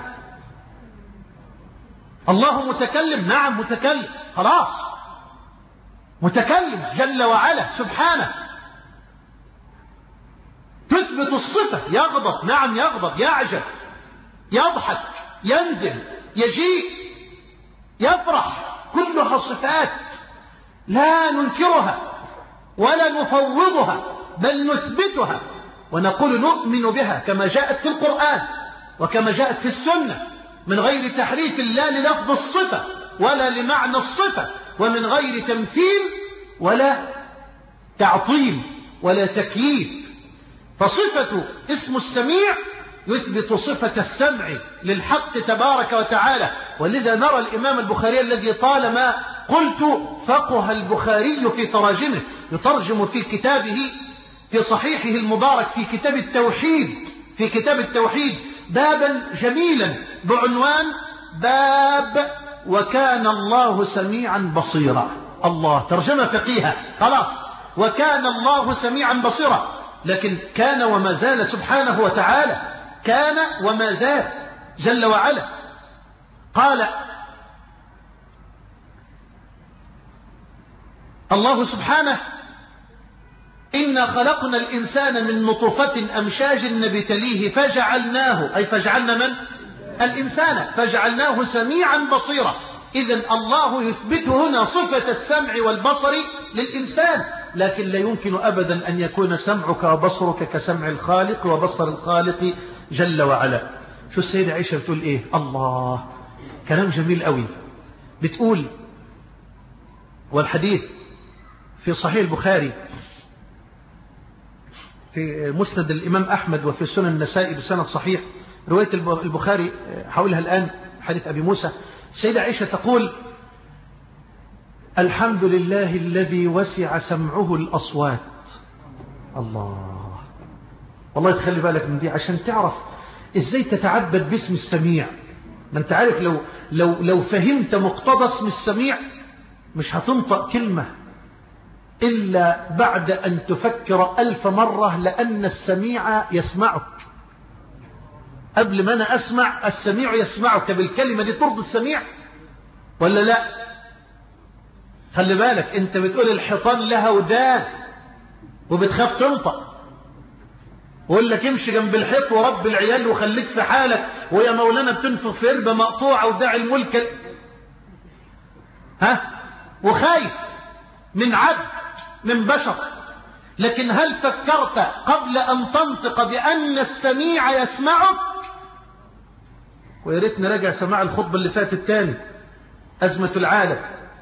الله متكلم، نعم متكلم، خلاص متكلم جل وعلا سبحانه. تثبت الصفة، يغضب، نعم يغضب، يعجب، يضحك، ينزل، يجيء، يفرح، كلها صفات لا ننكرها ولا نفوضها، بل نثبتها ونقول نؤمن بها كما جاءت في القرآن وكما جاءت في السنة، من غير تحريف لا للفظ الصفة ولا لمعنى الصفة، ومن غير تمثيل ولا تعطيل ولا تكييف. فصفة اسم السميع يثبت صفة السمع للحق تبارك وتعالى. ولذا نرى الإمام البخاري الذي طالما قلت فقه البخاري في تراجمه، يترجم في كتابه في صحيحه المبارك في كتاب التوحيد، في كتاب التوحيد بابا جميلا بعنوان باب وكان الله سميعا بصيرا. الله، ترجمة فقيهة، خلاص، وكان الله سميعا بصيرا. لكن كان وما زال سبحانه وتعالى، كان وما زال جل وعلا. قال الله سبحانه إنا خلقنا الإنسان من نطفة أمشاج نبتليه فجعلناه، أي فجعلنا من؟ الإنسان، فجعلناه سميعا بصيرا. إذن الله يثبت هنا صفة السمع والبصر للإنسان، لكن لا يمكن أبدا أن يكون سمعك وبصرك كسمع الخالق وبصر الخالق جل وعلا. شو السيدة عائشة بتقول إيه؟ الله، كلام جميل قوي. بتقول، والحديث في صحيح البخاري في مسند الإمام أحمد وفي سنن النسائي بسند صحيح، رواية البخاري حولها الآن حديث أبي موسى. السيدة عائشة تقول: الحمد لله الذي وسع سمعه الأصوات. الله، والله تخلي بالك من دي عشان تعرف إزاي تتعبد باسم السميع. ما أنت عارف لو, لو, لو فهمت مقتضى اسم السميع مش هتنطق كلمة إلا بعد أن تفكر ألف مرة، لأن السميع يسمعك. قبل ما أنا أسمع السميع يسمعك، بالكلمة دي ترضي السميع ولا لا؟ خلي بالك، أنت بتقول الحيطان لها ودان وبتخاف تنطق، وقول لك امشي جنب الحيط ورب العيال وخليك في حالك، ويا مولانا بتنفخ في قربة مقطوعة وداعي الملك، ها، وخايف من عبد من بشر. لكن هل فكرت قبل أن تنطق بأن السميع يسمعك؟ ويا ريت نراجع سماع الخطبة اللي فاتت تاني، أزمة العالم.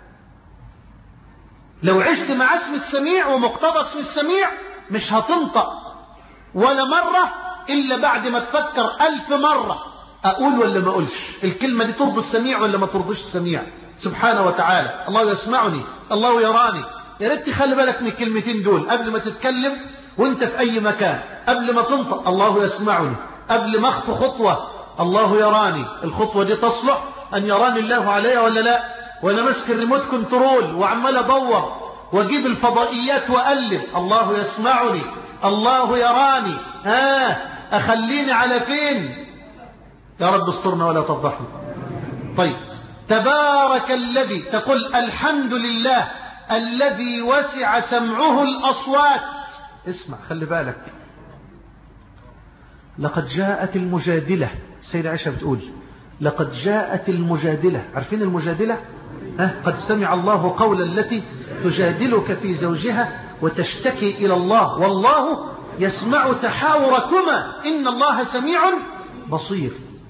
لو عشت مع اسم السميع ومقتضى اسم السميع مش هتنطق ولا مرة إلا بعد ما تفكر ألف مرة، أقول ولا ما أقولش الكلمة دي ترضي السميع ولا ما ترضيش السميع سبحانه وتعالى. الله يسمعني، الله يراني. يا ريت تخلي بالك من الكلمتين دول قبل ما تتكلم وانت في أي مكان. قبل ما تنطق الله يسمعني، قبل ما أخطو خطوة الله يراني. الخطوة دي تصلح أن يراني الله عليها ولا لا؟ وأنا ماسك الريموت كنترول وعمال أدور وأجيب الفضائيات وأقلب، الله يسمعني، الله يراني. ها، أخليني على فين؟ يا رب استرنا ولا تفضحنا. طيب، تبارك الذي، تقول الحمد لله الذي وسع سمعه الأصوات. اسمع، خلي بالك، لقد جاءت المجادلة. السيدة عائشة بتقول لقد جاءت المجادلة. عارفين المجادلة؟ ها؟ قد سمع الله قول التي تجادلك في زوجها وتشتكي إلى الله والله يسمع تحاوركما إن الله سميع بصير.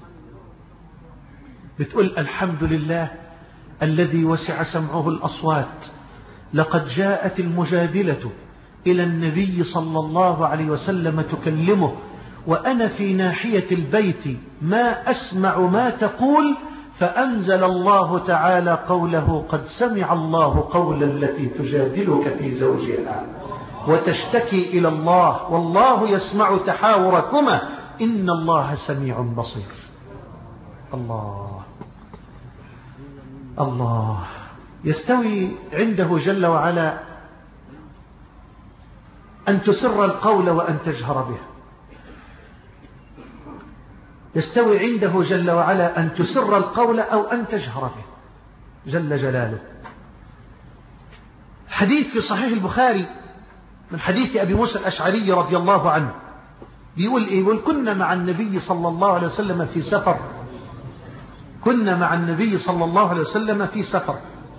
بتقول الحمد لله الذي وسع سمعه الأصوات، لقد جاءت المجادلة إلى النبي صلى الله عليه وسلم تكلمه وأنا في ناحية البيت ما أسمع ما تقول، فأنزل الله تعالى قوله قد سمع الله قول التي تجادلك في زوجها وتشتكي إلى الله والله يسمع تحاوركما إن الله سميع بصير. الله الله. يستوي عنده جل وعلا أن تسر القول وأن تجهر به، يستوي عنده جل وعلا أن تسر القول أو أن تجهر به جل جلاله. حديث في صحيح البخاري من حديث أبي موسى الأشعري رضي الله عنه بيقول إيه؟ يقول كنا مع النبي صلى الله عليه وسلم في سفر كنا مع النبي صلى الله عليه وسلم في سفر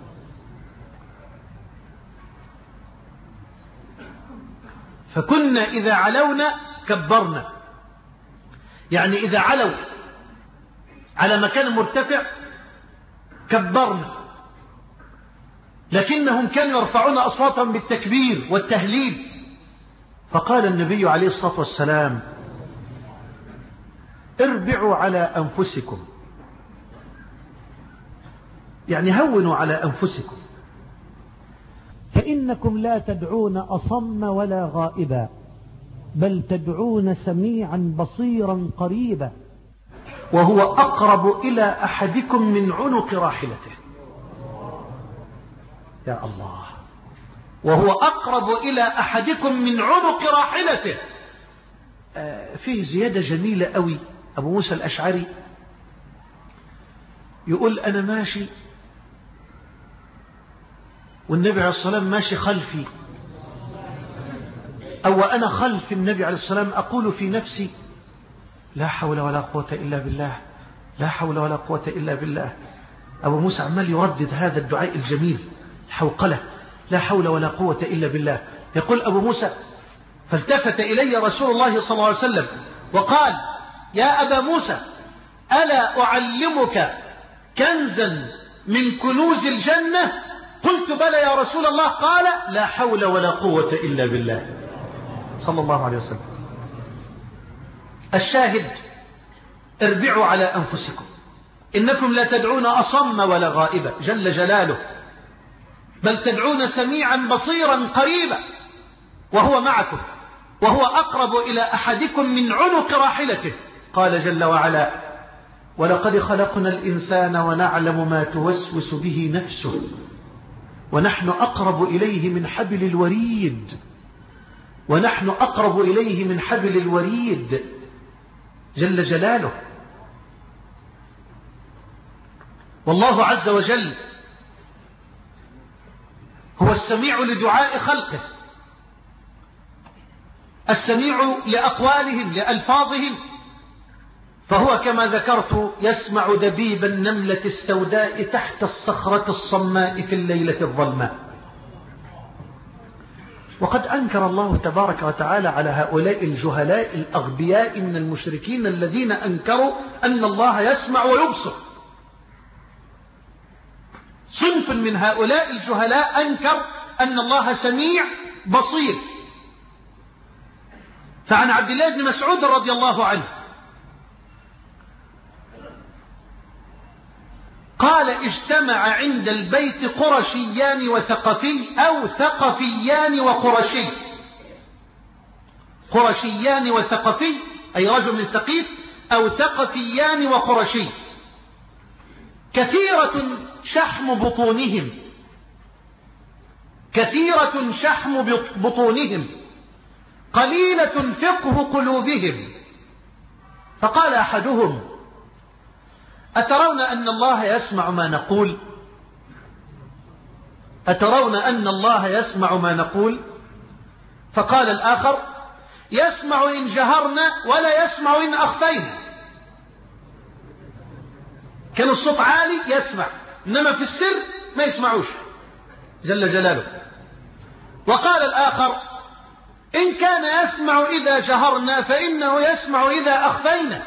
فكنا إذا علونا كبرنا، يعني إذا علوا على مكان مرتفع كبرنا، لكنهم كانوا يرفعون أصواتهم بالتكبير والتهليل. فقال النبي عليه الصلاة والسلام اربعوا على أنفسكم، يعني هونوا على أنفسكم، فإنكم لا تدعون أصم ولا غائبا بل تدعون سميعا بصيرا قريبا وهو أقرب إلى أحدكم من عنق راحلته. يا الله، وهو أقرب إلى أحدكم من عنق راحلته. آه فيه زيادة جميلة قوي. أبو موسى الأشعري يقول أنا ماشي والنبي عليه الصلاة والسلام ماشي خلفي، أو أنا خلف النبي عليه الصلاة والسلام أقول في نفسي لا حول ولا قوة إلا بالله، لا حول ولا قوة إلا بالله. أبو موسى عمال يردد هذا الدعاء الجميل حوقلة لا حول ولا قوة إلا بالله. يقول أبو موسى فالتفت إلي رسول الله صلى الله عليه وسلم وقال يا أبا موسى ألا أعلمك كنزا من كنوز الجنة؟ قلت بلى يا رسول الله. قال لا حول ولا قوة إلا بالله صلى الله عليه وسلم. الشاهد اربعوا على أنفسكم إنكم لا تدعون أصم ولا غائبا جل جلاله بل تدعون سميعا بصيرا قريبا وهو معكم وهو أقرب إلى أحدكم من عنق راحلته. قال جل وعلا ولقد خلقنا الإنسان ونعلم ما توسوس به نفسه ونحن أقرب إليه من حبل الوريد ونحن أقرب إليه من حبل الوريد جل جلاله. والله عز وجل هو السميع لدعاء خلقه، السميع لأقوالهم لألفاظهم، فهو كما ذكرت يسمع دبيب النملة السوداء تحت الصخرة الصماء في الليلة الظلماء. وقد أنكر الله تبارك وتعالى على هؤلاء الجهلاء الأغبياء من المشركين الذين أنكروا أن الله يسمع ويبصر. صنف من هؤلاء الجهلاء أنكر أن الله سميع بصير. فعن عبد الله بن مسعود رضي الله عنه قال اجتمع عند البيت قرشيان وثقفي أو ثقفيان وقرشي. قرشيان وثقفي أي رجل من ثقيف أو ثقفيان وقرشي كثيرة شحم بطونهم كثيرة شحم بطونهم قليلة فقه قلوبهم. فقال أحدهم أترون أن الله يسمع ما نقول أترون أن الله يسمع ما نقول فقال الآخر يسمع إن جهرنا ولا يسمع إن أخفينا. كان الصوت عالي يسمع، إنما في السر ما يسمعوش جل جلاله. وقال الآخر إن كان يسمع إذا جهرنا فإنه يسمع إذا أخفينا.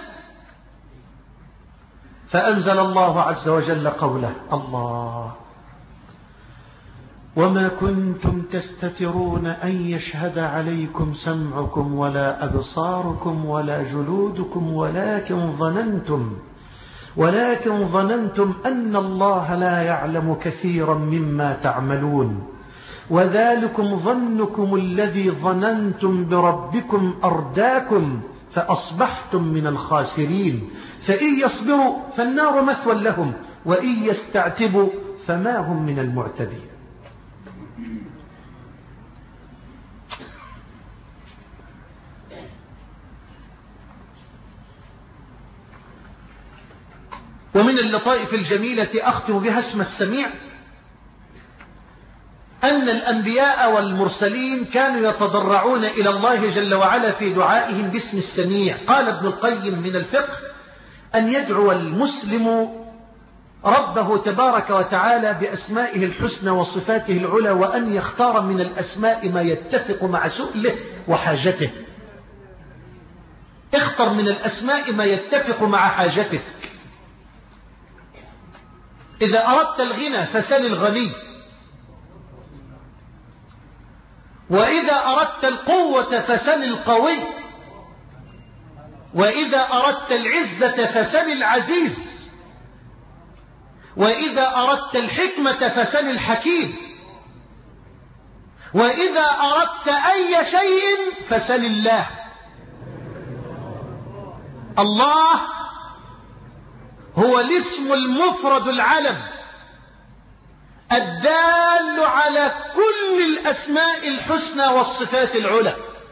فأنزل الله عز وجل قوله الله وما كنتم تستترون أن يشهد عليكم سمعكم ولا أبصاركم ولا جلودكم ولكن ظننتم ولكن ظننتم أن الله لا يعلم كثيرا مما تعملون وذلكم ظنكم الذي ظننتم بربكم أرداكم فأصبحتم من الخاسرين فإن يصبروا فالنار مثوى لهم وإن يستعتبوا فما هم من المعتبين. ومن اللطائف الجميلة أختم بها اسم السميع أن الأنبياء والمرسلين كانوا يتضرعون إلى الله جل وعلا في دعائهم باسم السميع. قال ابن القيم من الفقه أن يدعو المسلم ربه تبارك وتعالى بأسمائه الحسنى وصفاته العلى وأن يختار من الأسماء ما يتفق مع سؤله وحاجته. اختر من الأسماء ما يتفق مع حاجتك. إذا أردت الغنى فسل الغني، وإذا أردت القوة فسل القوي، وإذا أردت العزة فسل العزيز، وإذا أردت الحكمة فسل الحكيم، وإذا أردت أي شيء فسل الله. الله هو الاسم المفرد العلم الدال على كل الأسماء الحسنى والصفات العلى،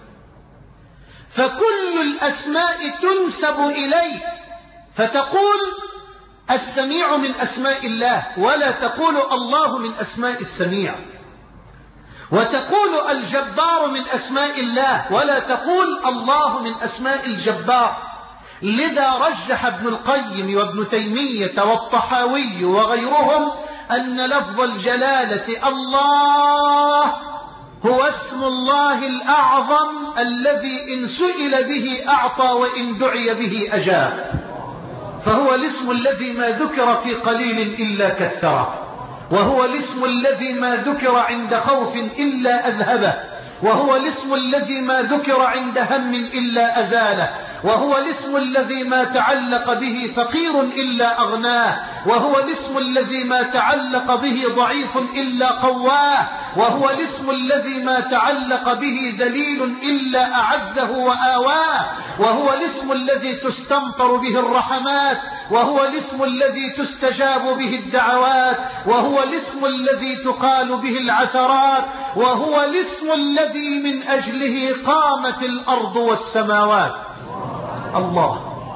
فكل الأسماء تنسب إليه، فتقول السميع من أسماء الله ولا تقول الله من أسماء السميع، وتقول الجبار من أسماء الله ولا تقول الله من أسماء الجبار. لذا رجح ابن القيم وابن تيمية والطحاوي وغيرهم أن لفظ الجلالة الله هو اسم الله الأعظم الذي إن سئل به أعطى وإن دعي به أجاب، فهو الاسم الذي ما ذكر في قليل إلا كثره، وهو الاسم الذي ما ذكر عند خوف إلا أذهبه، وهو الاسم الذي ما ذكر عند هم إلا أزاله، وهو الاسم الذي ما تعلق به فقير إلا أغناه، وهو الاسم الذي ما تعلق به ضعيف إلا قواه، وهو الاسم الذي ما تعلق به ذليل إلا أعزه وآواه، وهو الاسم الذي تستمطر به الرحمات، وهو الاسم الذي تستجاب به الدعوات، وهو الاسم الذي تقال به العثرات، وهو الاسم الذي من أجله قامت الأرض والسماوات. الله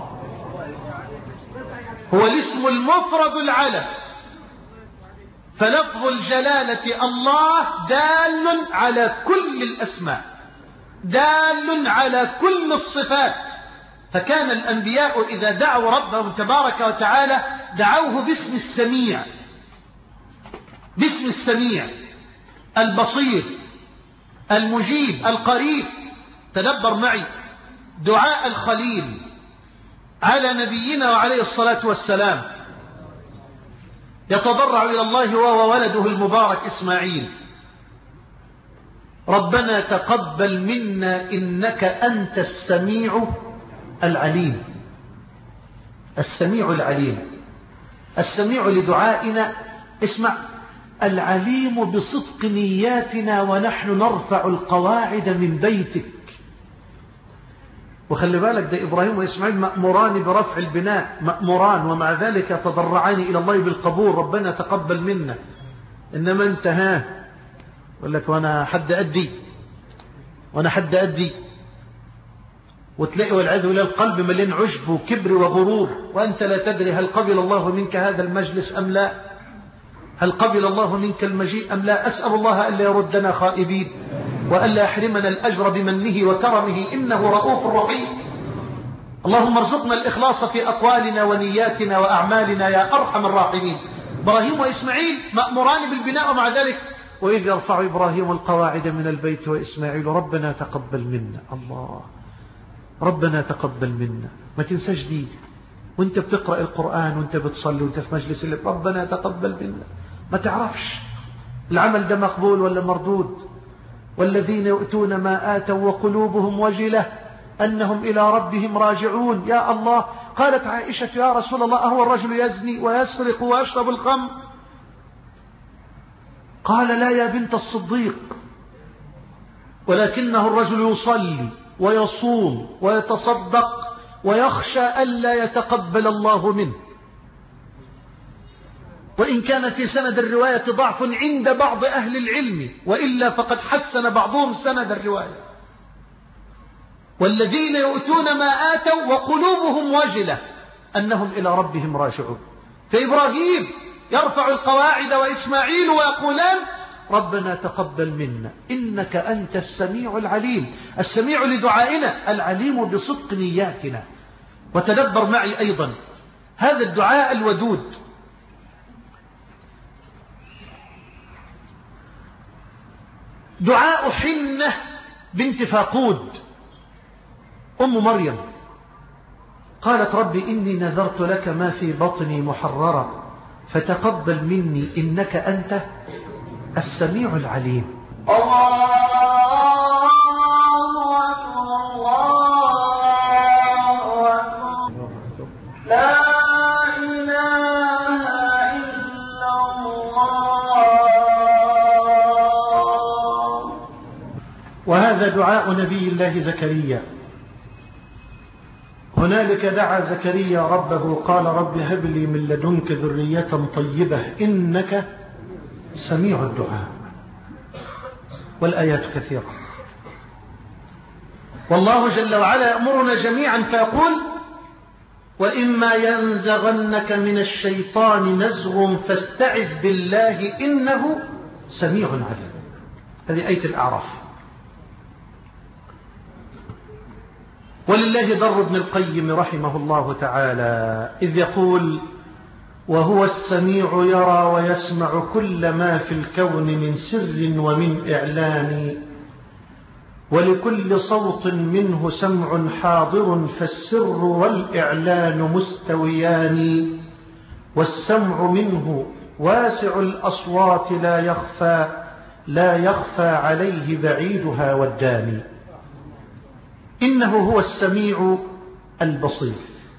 هو الاسم المفرد العلم، فلفظ الجلالة الله دال على كل الأسماء، دال على كل الصفات. فكان الأنبياء إذا دعوا ربهم تبارك وتعالى دعوه باسم السميع، باسم السميع البصير المجيب القريب. تدبر معي دعاء الخليل على نبينا وعليه الصلاة والسلام، يتضرع إلى الله وهو ولده المبارك إسماعيل: ربنا تقبل منا إنك أنت السميع العليم. السميع العليم، السميع لدعائنا. اسمع: العليم بصدق نياتنا ونحن نرفع القواعد من بيتك. وخلي بالك ده إبراهيم وإسماعيل مأموران برفع البناء، مأموران، ومع ذلك يتضرعان إلى الله بالقبول: ربنا تقبل منا. إنما أنت ها يقول لك وأنا حد أدي وأنا حد أدي وتلاقي والعياذ بالله القلب مليان عجب وكبر وغرور، وأنت لا تدري هل قبل الله منك هذا المجلس أم لا، هل قبل الله منك المجيء أم لا. أسأل الله ألا يردنا خائبين وألا يحرمنا الأجر بمنه وكرمه، إنه رؤوف رحيم. اللهم ارزقنا الإخلاص في أقوالنا ونياتنا وأعمالنا يا أرحم الراحمين. إبراهيم وإسماعيل مأموران بالبناء ومع ذلك وإذ يرفع إبراهيم القواعد من البيت وإسماعيل ربنا تقبل منا. الله، ربنا تقبل منا. ما تنساش دي وانت بتقرأ القرآن وانت بتصلي وانت في مجلس اللي ربنا تقبل منا. ما تعرفش العمل ده مقبول ولا مردود. والذين يؤتون ما آتوا وقلوبهم وجلة أنهم إلى ربهم راجعون. يا الله، قالت عائشة يا رسول الله أهو الرجل يزني ويسرق ويشرب الخمر؟ قال لا يا بنت الصديق، ولكنه الرجل يصلي ويصوم ويتصدق ويخشى ألا يتقبل الله منه. وإن كان في سند الرواية ضعف عند بعض أهل العلم، وإلا فقد حسن بعضهم سند الرواية. والذين يؤتون ما آتوا وقلوبهم وجلة أنهم إلى ربهم راجعون. فإبراهيم يرفع القواعد وإسماعيل ويقولان ربنا تقبل منا إنك أنت السميع العليم. السميع لدعائنا، العليم بصدق نياتنا. وتدبر معي أيضا هذا الدعاء الودود. دعاء حنة بنت فاقود أم مريم، قالت رب إني نذرت لك ما في بطني محررا فتقبل مني إنك أنت السميع العليم. الله أكبر، الله أكبر، لا إله إلا الله. وهذا دعاء نبي الله زكريا. هنالك دعا زكريا ربه قال رب هب لي من لدنك ذرية طيبة إنك سميع الدعاء. والآيات كثيرة. والله جل وعلا يأمرنا جميعا فيقول وإما ينزغنك من الشيطان نزغ فاستعذ بالله إنه سميع عليم. هذه آية الأعراف. ولله در ابن القيم رحمه الله تعالى إذ يقول وهو السميع يرى ويسمع كل ما في الكون من سر ومن إعلان ولكل صوت منه سمع حاضر فالسر والإعلان مستويان والسمع منه واسع الأصوات لا يخفى لا يخفى عليه بعيدها والداني. إنه هو السميع البصير.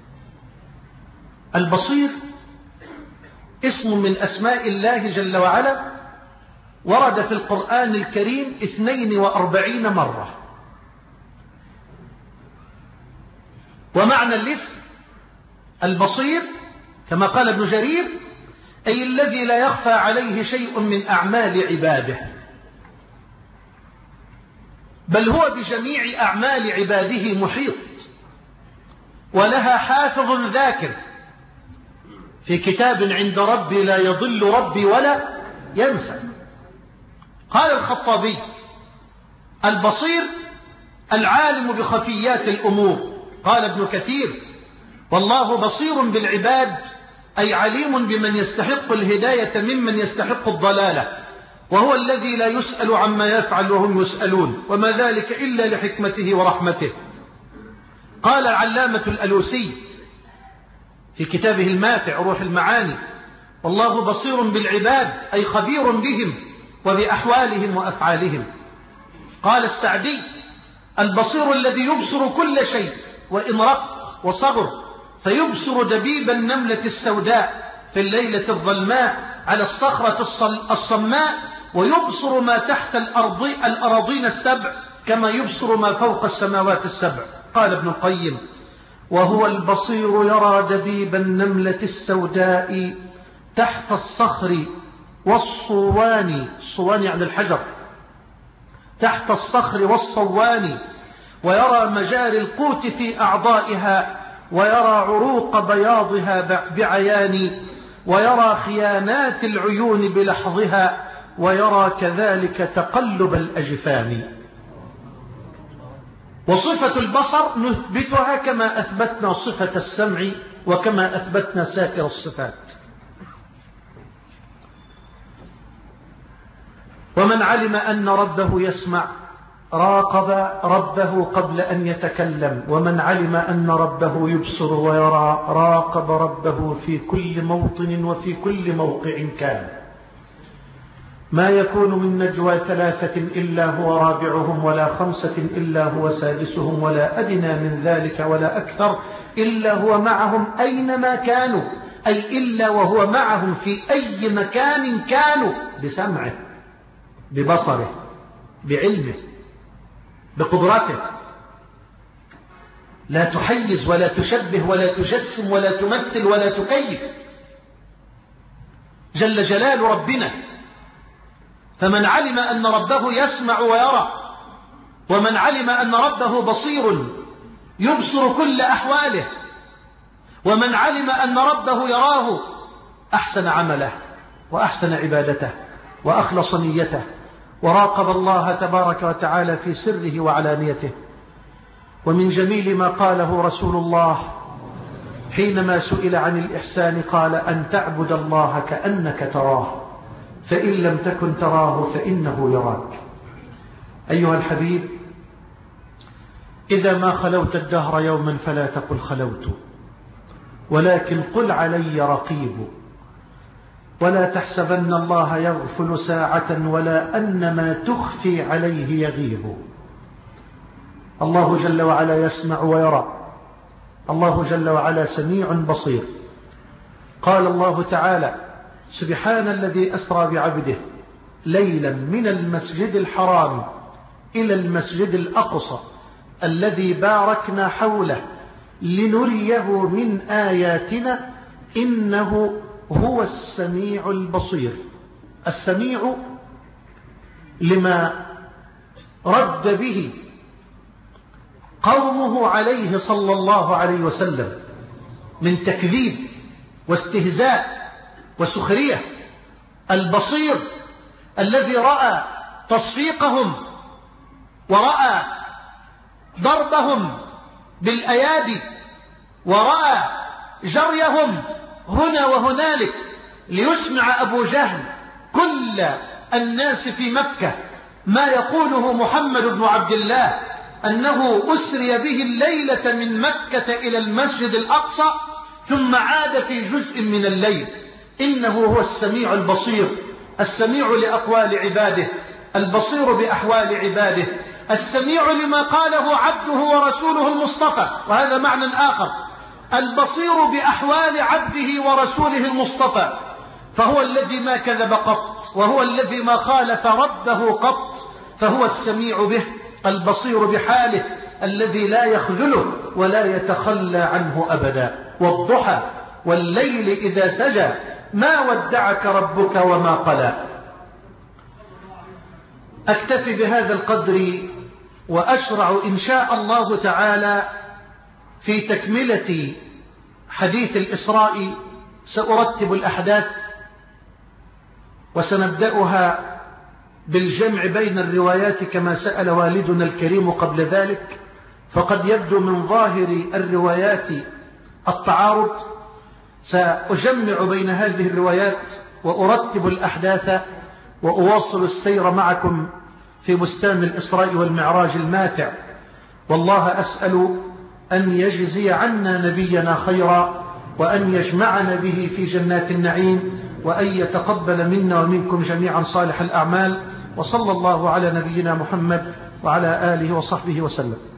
البصير اسم من أسماء الله جل وعلا ورد في القرآن الكريم اثنين وأربعين مرة. ومعنى الاسم البصير كما قال ابن جرير أي الذي لا يخفى عليه شيء من أعمال عباده، بل هو بجميع أعمال عباده محيط ولها حافظ ذاكر في كتاب عند ربي لا يضل ربي ولا ينسى. قال الخطابي البصير العالم بخفيات الأمور. قال ابن كثير والله بصير بالعباد أي عليم بمن يستحق الهداية ممن يستحق الضلالة، وهو الذي لا يسأل عما يفعل وهم يسألون وما ذلك إلا لحكمته ورحمته. قال العلامة الألوسي في كتابه الماتع روح المعاني والله بصير بالعباد أي خبير بهم وبأحوالهم وأفعالهم. قال السعدي البصير الذي يبصر كل شيء وإن رق وصغر، فيبصر دبيب النملة السوداء في الليلة الظلماء على الصخرة الصماء، ويبصر ما تحت الأرض الأراضين السبع كما يبصر ما فوق السماوات السبع. قال ابن القيم وهو البصير يرى دبيب النملة السوداء تحت الصخر والصوان، الصوان يعني الحجر، تحت الصخر والصوان، ويرى مجاري القوت في أعضائها، ويرى عروق بياضها بعيان، ويرى خيانات العيون بلحظها، ويرى كذلك تقلب الأجفان. وصفة البصر نثبتها كما أثبتنا صفة السمع وكما أثبتنا سائر الصفات. ومن علم أن ربه يسمع راقب ربه قبل أن يتكلم، ومن علم أن ربه يبصر ويرى راقب ربه في كل موطن وفي كل موقع كان. ما يكون من نجوى ثلاثة إلا هو رابعهم ولا خمسة إلا هو سادسهم ولا أدنى من ذلك ولا أكثر إلا هو معهم أينما كانوا، أي إلا وهو معهم في أي مكان كانوا، بسمعه ببصره بعلمه بقدرته. لا تحيز ولا تشبه ولا تجسم ولا تمثل ولا تكيف، جل جلال ربنا. فمن علم أن ربه يسمع ويرى، ومن علم أن ربه بصير يبصر كل أحواله، ومن علم أن ربه يراه أحسن عمله وأحسن عبادته وأخلص نيته وراقب الله تبارك وتعالى في سره وعلانيته. ومن جميل ما قاله رسول الله حينما سئل عن الإحسان قال: أن تعبد الله كأنك تراه، فإن لم تكن تراه فإنه يراك. أيها الحبيب، إذا ما خلوت الدهر يوما فلا تقل خلوت، ولكن قل علي رقيب، ولا تحسبن الله يغفل ساعة ولا أن ما تخفي عليه يغيب. الله جل وعلا يسمع ويرى، الله جل وعلا سميع بصير. قال الله تعالى: سبحان الذي أسرى بعبده ليلا من المسجد الحرام إلى المسجد الأقصى الذي باركنا حوله لنريه من آياتنا إنه هو السميع البصير. السميع لما رد به قومه عليه صلى الله عليه وسلم من تكذيب واستهزاء وسخرية. البصير الذي رأى تصفيقهم ورأى ضربهم بالأيادي ورأى جريهم هنا وهنالك ليسمع أبو جهل كل الناس في مكة ما يقوله محمد بن عبد الله أنه أسري به الليلة من مكة إلى المسجد الأقصى ثم عاد في جزء من الليل. إنه هو السميع البصير، السميع لأقوال عباده، البصير بأحوال عباده، السميع لما قاله عبده ورسوله المصطفى. وهذا معنى آخر، البصير بأحوال عبده ورسوله المصطفى، فهو الذي ما كذب قط، وهو الذي ما خالف ربه قط، فهو السميع به البصير بحاله الذي لا يخذله ولا يتخلى عنه أبدا. والضحى والليل إذا سجى ما ودعك ربك وما قلى. أكتفي بهذا القدر وأشرع إن شاء الله تعالى في تكملة حديث الإسراء. سأرتب الأحداث وسنبدأها بالجمع بين الروايات كما سأل والدنا الكريم قبل ذلك، فقد يبدو من ظاهر الروايات التعارض. سأجمع بين هذه الروايات وأرتب الأحداث وأواصل السير معكم في بستان الإسراء والمعراج الماتع. والله أسأل أن يجزي عنا نبينا خيرا، وأن يجمعنا به في جنات النعيم، وأن يتقبل منا ومنكم جميعا صالح الأعمال. وصلى الله على نبينا محمد وعلى آله وصحبه وسلم.